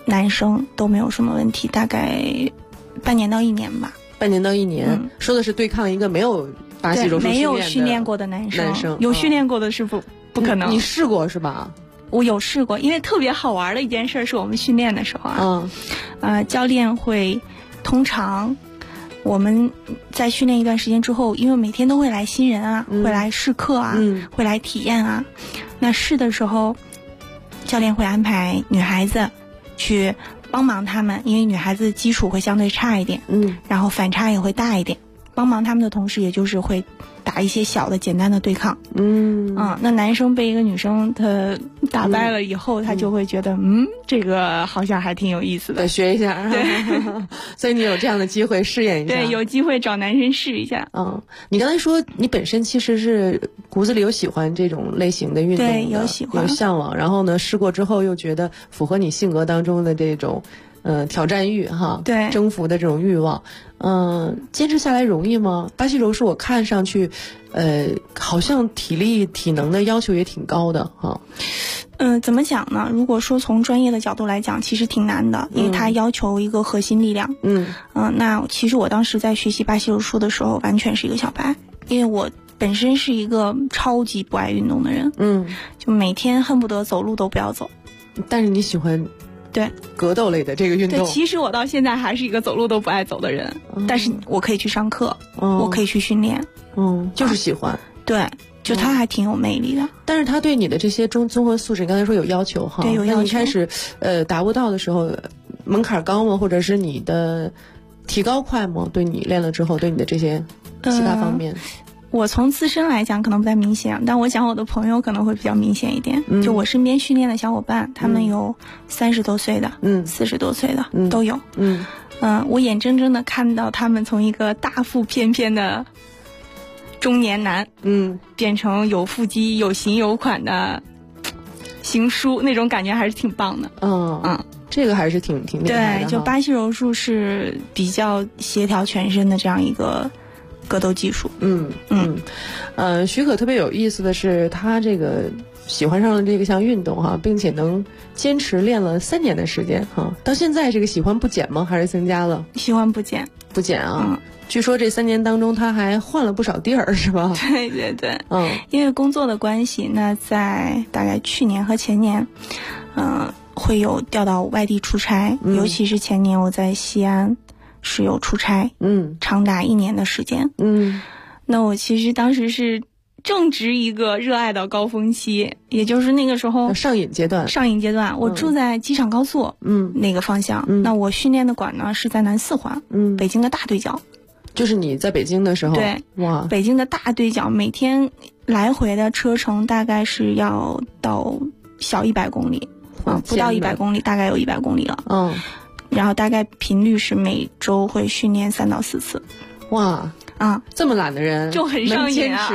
P: 男生都没有什么问题，大概半年到1年吧。
F: 半年到1年，说的是对抗一个没有巴西柔术
P: 没有训练过的男生，有训练过的是不可能。
F: 你试过是吧？
P: 我有试过，因为特别好玩的一件事是我们训练的时候教练会通常我们在训练一段时间之后，因为每天都会来新人啊，会来试课啊，会来体验啊。那试的时候，教练会安排女孩子去帮忙他们，因为女孩子的基础会相对差一点，然后反差也会大一点。帮忙他们的同时，也就是会打一些小的简单的对抗。那男生被一个女生他打败了以后，他就会觉得这个好像还挺有意思的，
F: 学一下。对，所以你有这样的机会试验一下。
P: 对，有机会找男生试一下。
F: 你刚才说你本身其实是骨子里有喜欢这种类型的运动的，
P: 对，有喜欢，
F: 有向往，然后呢试过之后又觉得符合你性格当中的这种挑战欲哈，
P: 对，
F: 征服的这种欲望。坚持下来容易吗？巴西柔术我看上去好像体力体能的要求也挺高的哈。
P: 怎么讲呢？如果说从专业的角度来讲，其实挺难的，因为它要求一个核心力量。那其实我当时在学习巴西柔术的时候，完全是一个小白，因为我本身是一个超级不爱运动的人。就每天恨不得走路都不要走。
F: 但是你喜欢
P: 对
F: 格斗类的这个运动。
P: 对，其实我到现在还是一个走路都不爱走的人，但是我可以去上课，我可以去训练。
F: 就是喜欢。
P: 对。就他还挺有魅力的，
F: 但是他对你的这些综合素质，你刚才说有要求哈？
P: 对，有要求。
F: 你开始达不到的时候，门槛高吗？或者是你的提高快吗？对你练了之后，对你的这些其他方面，
P: 我从自身来讲可能不太明显，但我讲我的朋友可能会比较明显一点。就我身边训练的小伙伴，他们有30多岁的，40多岁的都有。我眼睁睁的看到他们从一个大腹便便的中年男，变成有腹肌、有型有款的行书，那种感觉还是挺棒的。
F: 这个还是挺厉害的。
P: 对，就巴西柔术是比较协调全身的这样一个格斗技术。
F: 许可特别有意思的是，他这个喜欢上了这个项运动哈，并且能坚持练了3年的时间哈。到现在这个喜欢不减吗？还是增加了？
P: 喜欢不减，
F: 不减啊。据说这3年当中，他还换了不少地儿，是吧？
P: 对对对，因为工作的关系，那在大概去年和前年，会有调到外地出差，尤其是前年我在西安是有出差，长达1年的时间，那我其实当时是正值一个热爱的高峰期，也就是那个时候
F: 上瘾阶段，
P: 我住在机场高速，那个方向，那我训练的馆呢是在南4环，北京的大对角。
F: 就是你在北京的时候，
P: 对，
F: 哇，
P: 北京的大对角，每天来回的车程大概是要到小100公里，不到100公里，大概有100公里了。然后大概频率是每周会训练3到4次。
F: 哇，这么懒的人
P: 就很上瘾啊！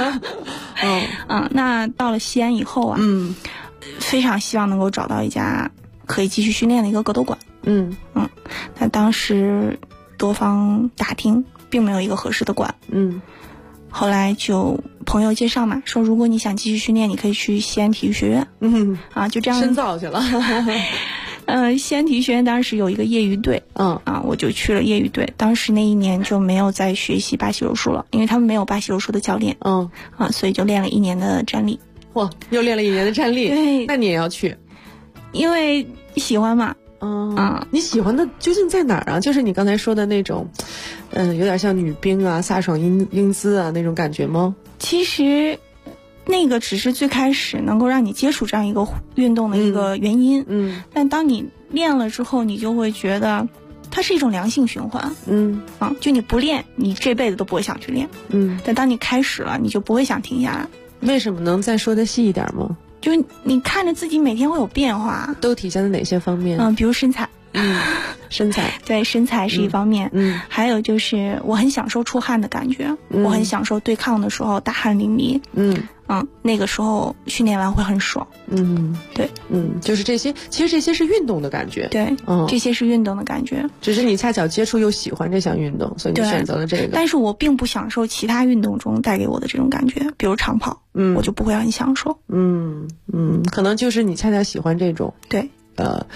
P: 那到了西安以后啊，非常希望能够找到一家可以继续训练的一个格斗馆。但当时多方打听，并没有一个合适的馆。后来就朋友介绍嘛，说如果你想继续训练，你可以去西安体育学院。就这样
F: 深造去了。
P: 西安体育学院当时有一个业余队，我就去了业余队。当时那1年就没有再学习巴西柔术了，因为他们没有巴西柔术的教练。所以就练了1年的站立。
F: 哇，又练了1年的站立。
P: 对，
F: 那你也要去，
P: 因为喜欢嘛。
F: 你喜欢的究竟在哪儿啊？就是你刚才说的那种，有点像女兵啊、飒爽英姿啊那种感觉吗？
P: 其实，那个只是最开始能够让你接触这样一个运动的一个原因。但当你练了之后，你就会觉得它是一种良性循环。就你不练，你这辈子都不会想去练。但当你开始了，你就不会想停下来。
F: 为什么？能再说的细一点吗？
P: 就是你看着自己每天会有变化，
F: 都体现在哪些方面？
P: 比如身材。
F: 身材，
P: 对，身材是一方面。还有就是我很享受出汗的感觉，我很享受对抗的时候大汗淋漓。那个时候训练完会很爽。对，
F: 就是这些，其实这些是运动的感觉。
P: 对，这些是运动的感觉。
F: 只是你恰巧接触又喜欢这项运动，所以你选择了这个。
P: 但是我并不享受其他运动中带给我的这种感觉，比如长跑，我就不会很享受。
F: 可能就是你恰恰喜欢这种。
P: 对，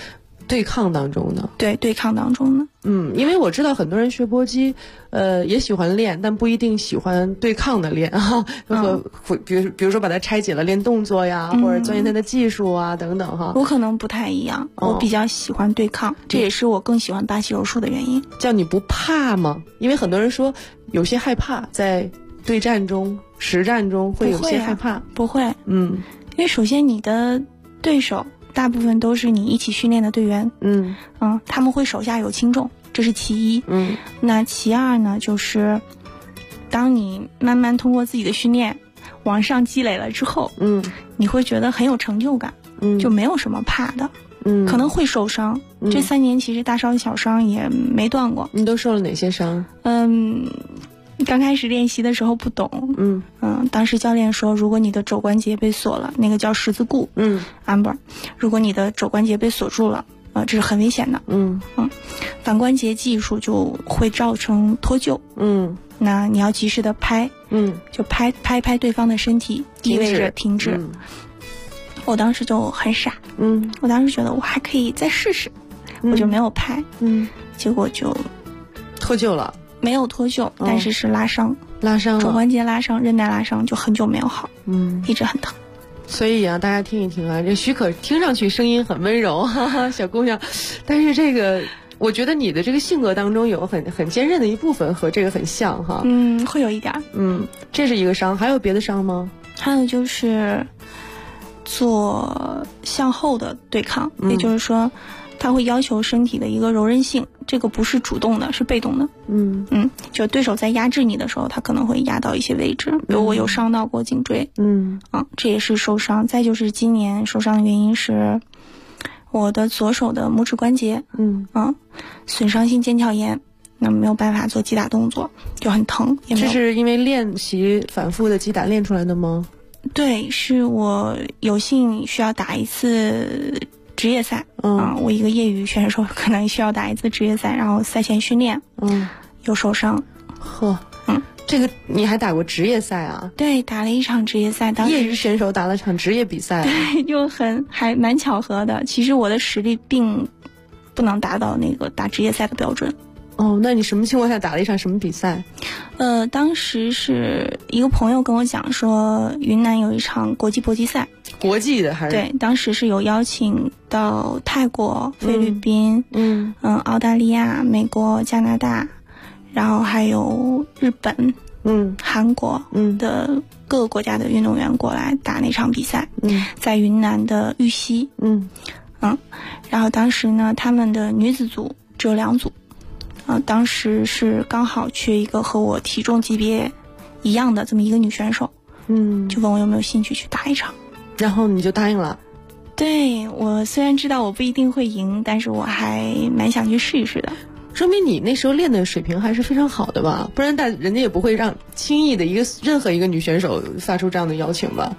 F: 对抗当中的。
P: 对，对抗当中的。
F: 因为我知道很多人学搏击，也喜欢练，但不一定喜欢对抗的练啊。比如说把它拆解了练动作呀，或者钻研它的技术啊等等哈。
P: 我可能不太一样，我比较喜欢对抗，这也是我更喜欢巴西柔术的原因。
F: 叫你不怕吗？因为很多人说有些害怕，在对战中、实战中会有些害怕。
P: 不会，因为首先你的对手大部分都是你一起训练的队员，他们会手下有轻重，这是其一。那其二呢，就是当你慢慢通过自己的训练往上积累了之后，你会觉得很有成就感，就没有什么怕的。可能会受伤，这3年其实大伤小伤也没断过。
F: 你都受了哪些伤？
P: 刚开始练习的时候不懂，当时教练说，如果你的肘关节被锁了，那个叫十字固，amber，如果你的肘关节被锁住了，这是很危险的，反关节技术就会造成脱臼，那你要及时的拍，就拍对方的身体，意味着停止。我当时就很傻，我当时觉得我还可以再试试，我就没有拍，结果就
F: 脱臼了。
P: 没有脱臼，但是是拉伤了，肘关节拉伤，韧带拉伤，就很久没有好，一直很疼。
F: 所以啊，大家听一听啊，这许可听上去声音很温柔，哈哈，小姑娘，但是这个我觉得你的这个性格当中有很坚韧的一部分，和这个很像哈。
P: 会有一点。
F: 这是一个伤，还有别的伤吗？
P: 还有就是做向后的对抗，也就是说，它会要求身体的一个柔韧性。这个不是主动的，是被动的。就对手在压制你的时候，他可能会压到一些位置，比如我有伤到过颈椎，这也是受伤。再就是今年受伤的原因是我的左手的拇指关节，损伤性腱鞘炎，那没有办法做击打动作，就很疼。
F: 这是因为练习反复的击打练出来的吗？
P: 对，是我有幸需要打一次职业赛，我一个业余选手可能需要打一次职业赛，然后赛前训练，有受伤。
F: 这个你还打过职业赛啊？
P: 对，打了一场职业赛，当时
F: 业余选手打了场职业比赛，
P: 对，就还蛮巧合的。其实我的实力并不能达到那个打职业赛的标准。
F: 那你什么情况下打了一场什么比赛？
P: 当时是一个朋友跟我讲说，云南有一场国际搏击赛。
F: 国际的还是？
P: 对，当时是有邀请到泰国、菲律宾、澳大利亚、美国、加拿大，然后还有日本、韩国的各个国家的运动员过来打那场比赛，在云南的玉溪，然后当时呢，他们的女子组只有2组，当时是刚好缺一个和我体重级别一样的这么一个女选手，就问我有没有兴趣去打一场。
F: 然后你就答应了？
P: 对，我虽然知道我不一定会赢，但是我还蛮想去试一试的。
F: 说明你那时候练的水平还是非常好的吧？不然人家也不会让轻易的任何一个女选手发出这样的邀请吧？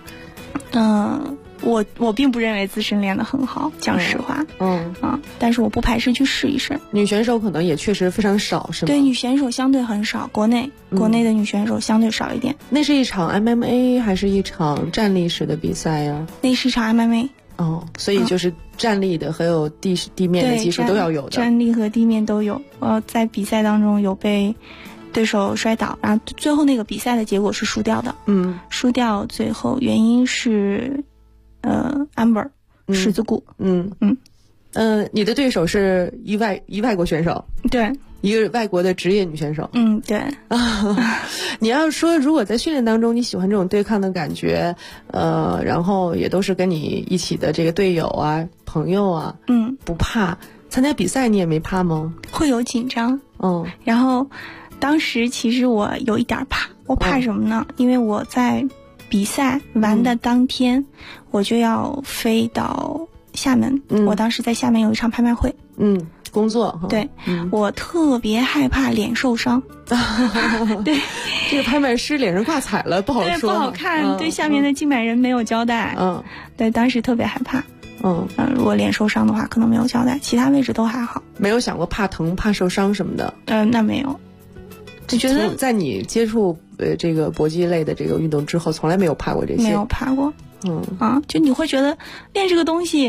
P: 我并不认为自身练得很好，讲实话。但是我不排斥去试一试。
F: 女选手可能也确实非常少，是吗？
P: 对，女选手相对很少，国内的女选手相对少一点。
F: 那是一场 MMA 还是一场站立式的比赛呀？
P: 那是一场 MMA。
F: 所以就是站立的还有地面的技术都要有的。
P: 站立和地面都有。在比赛当中有被对手摔倒，然后最后那个比赛的结果是输掉的。输掉最后原因是amber 十字固。
F: 你的对手是一外国选手？
P: 对，
F: 一个外国的职业女选手。
P: 对。
F: 你要说如果在训练当中你喜欢这种对抗的感觉，然后也都是跟你一起的这个队友啊、朋友啊，不怕参加比赛，你也没怕吗？
P: 会有紧张。然后当时其实我有一点怕，我怕什么呢？因为我在比赛完的当天，我就要飞到厦门。我当时在厦门有一场拍卖会。
F: 工作。
P: 对，我特别害怕脸受伤。对，
F: 这个拍卖师脸上挂彩了，不好说，
P: 对，不好看，对下面的竞买人没有交代。对，当时特别害怕。如果脸受伤的话，可能没有交代，其他位置都还好。
F: 没有想过怕疼、怕受伤什么的？
P: 那没有。
F: 就觉得在你接触这个搏击类的这个运动之后，从来没有怕过这些？
P: 没有怕过。就你会觉得练这个东西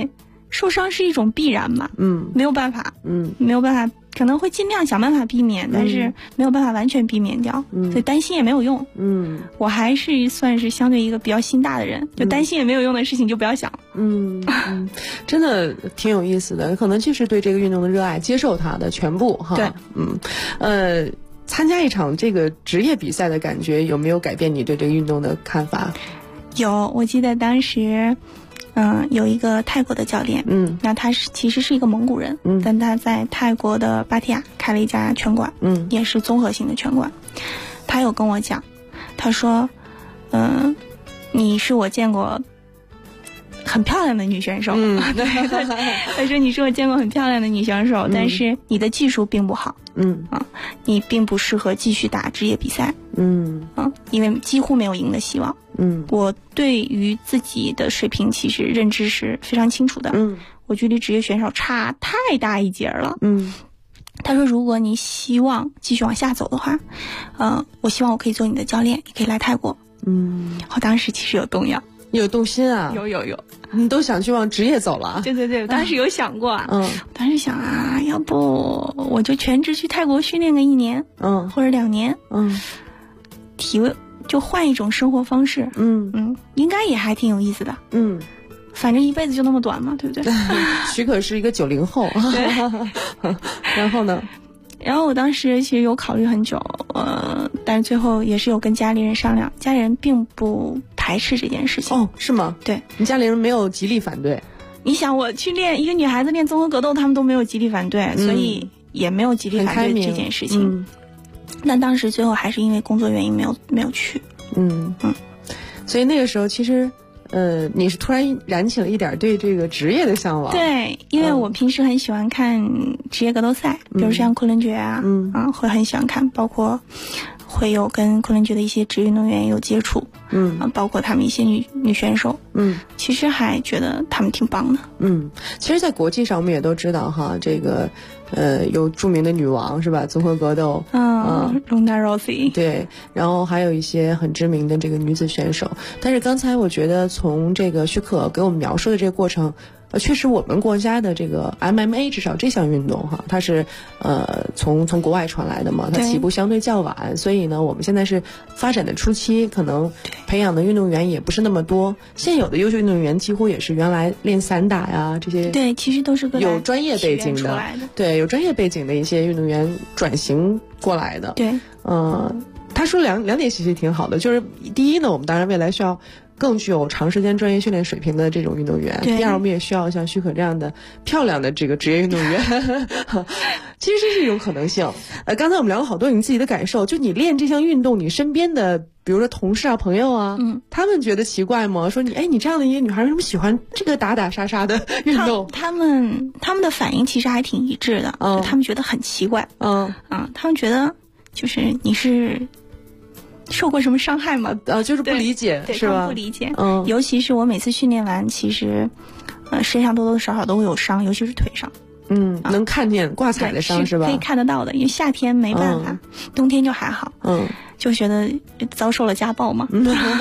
P: 受伤是一种必然吧，没有办法，没有办法，可能会尽量想办法避免，但是没有办法完全避免掉，所以担心也没有用。我还是算是相对一个比较心大的人，就担心也没有用的事情就不要想。
Q: 真的挺有意思的，可能就是对这个运动的热爱，接受它的全部哈。
P: 对，
Q: 参加一场这个职业比赛的感觉，有没有改变你对这个运动的看法？
P: 有，我记得当时。有一个泰国的教练，那他其实是一个蒙古人，但他在泰国的芭提雅开了一家拳馆，也是综合性的拳馆。他有跟我讲，他说，你是我见过很漂亮的女选手，对，他说你是我见过很漂亮的女选手，但是你的技术并不好，你并不适合继续打职业比赛，因为几乎没有赢的希望。我对于自己的水平其实认知是非常清楚的，我距离职业选手差太大一截了。他说如果你希望继续往下走的话，我希望我可以做你的教练，你可以来泰国。我当时其实有动摇，
Q: 有动心啊，
P: 有，
Q: 你都想去往职业走了。
P: 对，当时有想过，我当时想啊，要不我就全职去泰国训练个1年，或者2年，体会。就换一种生活方式，应该也还挺有意思的，反正一辈子就那么短嘛，对不对？
Q: 许可是一个90后，然后呢？
P: 然后我当时其实有考虑很久，但是最后也是有跟家里人商量，家里人并不排斥这件事情。
Q: 哦，是吗？
P: 对，
Q: 你家里人没有极力反对。
P: 你想我去练一个女孩子练综合格斗，他们都没有极力反对，所以也没有极力反对这件事情。那当时最后还是因为工作原因没有去。
Q: 所以那个时候其实你是突然燃起了一点对这个职业的向往。
P: 对，因为我平时很喜欢看职业格斗赛，比如像昆仑决啊，会很喜欢看，包括会有跟昆仑决的一些职业运动员有接触，包括他们一些女选手，其实还觉得他们挺棒的。
Q: 其实在国际上我们也都知道哈，这个有著名的女王是吧？综合格斗
P: ，Ronda Rousey，
Q: 对，然后还有一些很知名的这个女子选手。但是刚才我觉得从这个许可给我们描述的这个过程，确实我们国家的这个 MMA 至少这项运动哈，它是从国外传来的嘛，它起步相对较晚，所以呢，我们现在是发展的初期，可能培养的运动员也不是那么多。现有的优秀运动员几乎也是原来练散打呀这些，
P: 对，其实都是
Q: 有专业背景的，对，有专业背景的一些运动员转型过来的。
P: 对，
Q: 他说两点信息挺好的，就是第一呢，我们当然未来需要更具有长时间专业训练水平的这种运动员。第二，我们也需要像许可这样的漂亮的这个职业运动员。其实这是一种可能性。刚才我们聊了好多你自己的感受，就你练这项运动，你身边的比如说同事啊、朋友啊，他们觉得奇怪吗？说你这样的一个女孩为什么喜欢这个打打杀杀的运动？
P: 他们的反应其实还挺一致的，就他们觉得很奇怪，他们觉得就是你是受过什么伤害吗？
Q: 就是不理解，
P: 对，
Q: 是吧？
P: 他们不理解。尤其是我每次训练完，其实身上多多少少都会有伤，尤其是腿上。
Q: 能看见挂彩的伤是吧？
P: 可以看得到的，因为夏天没办法，冬天就还好。就觉得遭受了家暴嘛。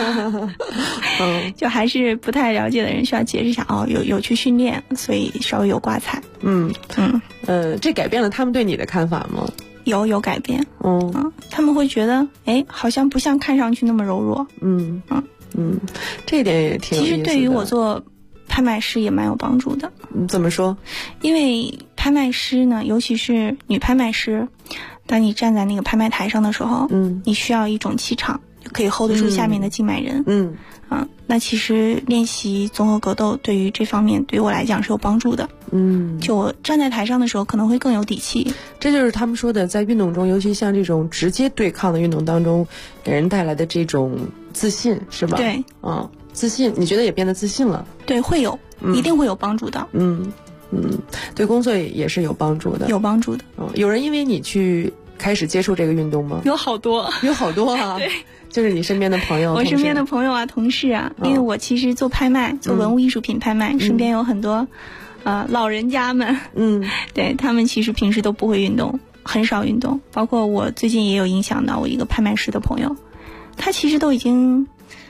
P: 就还是不太了解的人需要解释一下，有去训练，所以稍微有挂彩。
Q: 这改变了他们对你的看法吗？
P: 有改变。他们会觉得好像不像看上去那么柔弱。
Q: 这一点也挺有意思的。
P: 其实对于我做拍卖师也蛮有帮助的。
Q: 怎么说？
P: 因为拍卖师呢，尤其是女拍卖师，当你站在那个拍卖台上的时候，你需要一种气场，就可以 hold 得住下面的竞买人。那其实练习综合格斗对于这方面对于我来讲是有帮助的。就我站在台上的时候可能会更有底气。
Q: 这就是他们说的，在运动中，尤其像这种直接对抗的运动当中，给人带来的这种自信，是吧？
P: 对，
Q: 自信，你觉得也变得自信了？
P: 对，会有，一定会有帮助的。
Q: 对工作也是有帮助的。
P: 有帮助的。
Q: 有人因为你去开始接触这个运动吗？
P: 有好多啊。
Q: 对。就是你身边的朋友，
P: 我身边的朋友啊，同事啊，因为我其实做拍卖，做文物艺术品拍卖，身边有很多老人家们，对，他们其实平时都不会运动，很少运动。包括我最近也有影响到我一个拍卖师的朋友，他其实都已经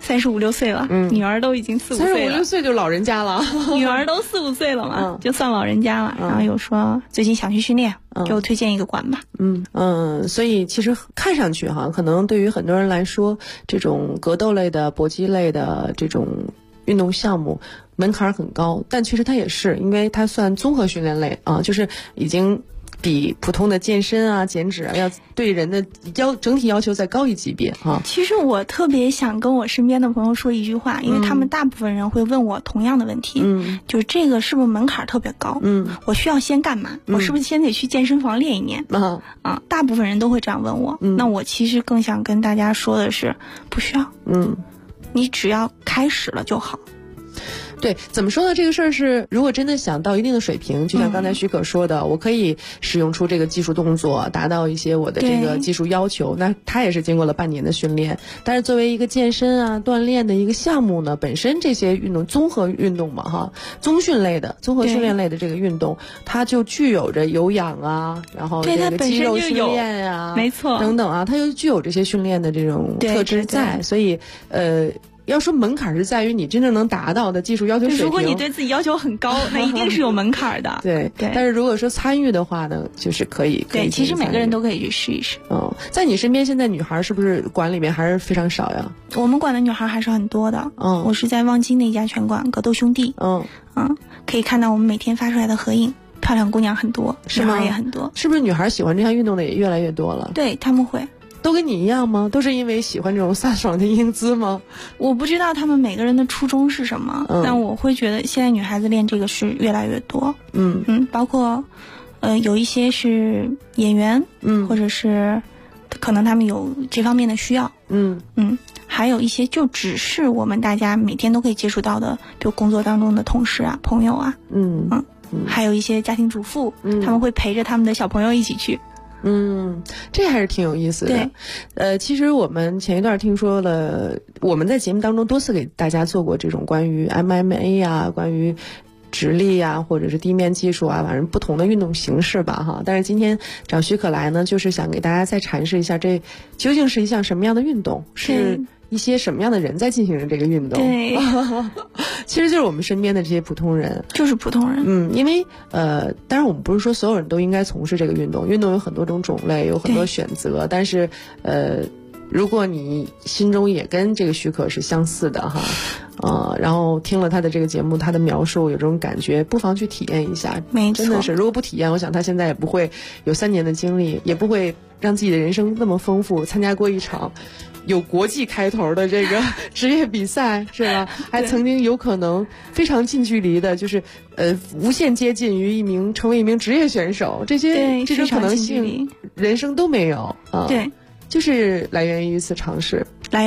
P: 35、6岁了，女儿都已经4、5岁了。
Q: 35、6岁就老人家了，
P: 女儿都4、5岁了嘛，就算老人家了。然后有说最近想去训练，给我推荐一个馆吧。
Q: 所以其实看上去可能对于很多人来说，这种格斗类的、搏击类的这种运动项目门槛很高，但其实它也是，因为它算综合训练类就是已经比普通的健身啊、减脂啊要对人的整体要求再高一级别
P: 其实我特别想跟我身边的朋友说一句话，因为他们大部分人会问我同样的问题，就是这个是不是门槛特别高？我需要先干嘛？我是不是先得去健身房练一年？大部分人都会这样问我。那我其实更想跟大家说的是，不需要。你只要开始了就好。
Q: 对，怎么说呢？这个事儿是，如果真的想到一定的水平，就像刚才许可说的，我可以使用出这个技术动作，达到一些我的这个技术要求，那它也是经过了半年的训练。但是作为一个健身啊、锻炼的一个项目呢，本身这些运动综合运动嘛，综训类的、综合训练类的这个运动，它就具有着有氧啊，然后这个肌肉训练啊，
P: 没错，
Q: 等等啊，它就具有这些训练的这种特质在，所以要说门槛是在于你真正能达到的技术要求水平。
P: 如果你对自己要求很高，那一定是有门槛的。
Q: 对。但是如果说参与的话呢，就是可以。
P: 对，其实每个人都可以去试一试。
Q: 在你身边现在女孩是不是馆里面还是非常少呀？
P: 我们馆的女孩还是很多的。我是在望京的一家拳馆，格斗兄弟。可以看到我们每天发出来的合影，漂亮姑娘很多，女孩也很多。
Q: 是不是女孩喜欢这项运动的也越来越多了？
P: 对，他们会。
Q: 都跟你一样吗？都是因为喜欢这种飒爽的英姿吗？
P: 我不知道他们每个人的初衷是什么，但我会觉得现在女孩子练这个是越来越多。包括有一些是演员，或者是可能他们有这方面的需要。还有一些就只是我们大家每天都可以接触到的，比如工作当中的同事啊、朋友啊。还有一些家庭主妇，他们会陪着他们的小朋友一起去。
Q: 这还是挺有意思的。对，其实我们前一段听说了，我们在节目当中多次给大家做过这种关于 MMA 啊、关于直立啊，或者是地面技术啊，反正不同的运动形式吧，但是今天找许可来呢，就是想给大家再阐释一下，这究竟是一项什么样的运动，是一些什么样的人在进行着这个运动？
P: 对，
Q: 其实就是我们身边的这些普通人，
P: 就是普通人。
Q: 因为当然我们不是说所有人都应该从事这个运动，运动有很多种种类，有很多选择，但是如果你心中也跟这个许可是相似的然后听了他的这个节目，他的描述有这种感觉，不妨去体验一下。
P: 没错，
Q: 真的是，如果不体验，我想他现在也不会有3年的经历，也不会让自己的人生那么丰富，参加过一场有国际开头的这个职业比赛，是吧？还曾经有可能非常近距离的，就是无限接近于成为一名职业选手，这种可能性人生都没有啊。
P: 对，
Q: 就是来源于一次尝试。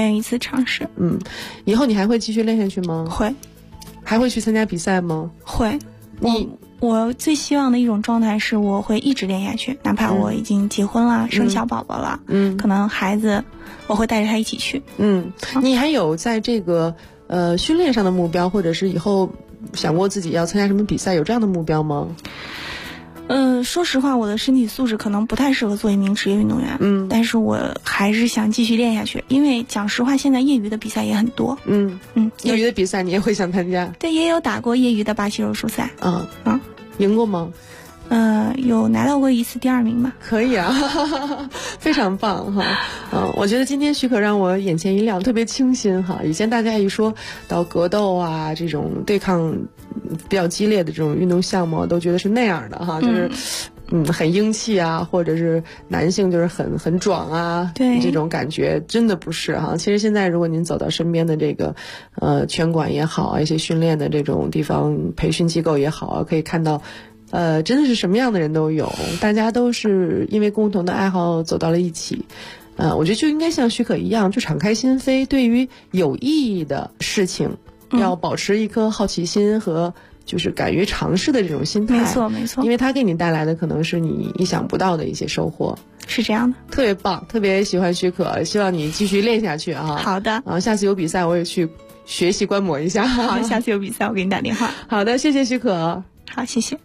Q: 以后你还会继续练下去吗？
P: 会。
Q: 还会去参加比赛吗？
P: 会。我最希望的一种状态是我会一直练下去，哪怕我已经结婚了，生小宝宝了，可能孩子我会带着他一起去。
Q: 你还有在这个训练上的目标，或者是以后想过自己要参加什么比赛，有这样的目标吗？
P: 说实话，我的身体素质可能不太适合做一名职业运动员。但是我还是想继续练下去，因为讲实话，现在业余的比赛也很多。
Q: 业余的比赛你也会想参加？
P: 对，也有打过业余的巴西柔术赛。
Q: 赢过吗？
P: 有拿到过一次第2名吧。
Q: 可以啊，非常棒我觉得今天许可让我眼前一亮，特别清新以前大家一说到格斗啊这种对抗比较激烈的这种运动项目，都觉得是那样的就是很英气啊，或者是男性就是很壮啊，
P: 对，
Q: 这种感觉真的不是其实现在如果您走到身边的这个拳馆也好啊，一些训练的这种地方培训机构也好啊，可以看到真的是什么样的人都有，大家都是因为共同的爱好走到了一起。我觉得就应该像许可一样，就敞开心扉，对于有意义的事情，要保持一颗好奇心和就是敢于尝试的这种心态。
P: 没错，没错，
Q: 因为它给你带来的可能是你意想不到的一些收获。
P: 是这样的，
Q: 特别棒，特别喜欢许可，希望你继续练下去
P: 好的
Q: 下次有比赛我也去学习观摩一下。
P: 好，下次有比赛我给你打电话。
Q: 好的，谢谢许可。
P: 好，谢谢。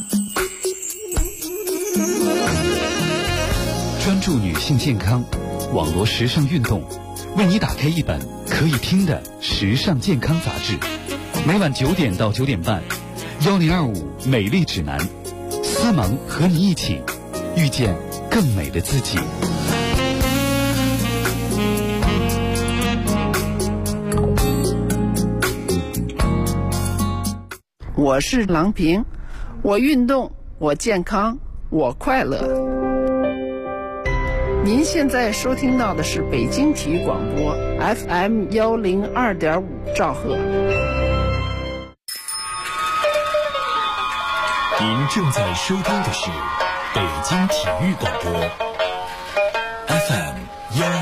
R: 专注女性健康， 网络时尚运动，为你打开一本可以听的时尚健康杂志。每晚9点到9点半，1025美丽指南，思萌和你一起遇见更美的自己。
S: 我是郎平，我运动，我健康，我快乐。您现在收听到的是北京体育广播 FM 102.5兆赫。
T: 您正在收听的是北京体育广播 FM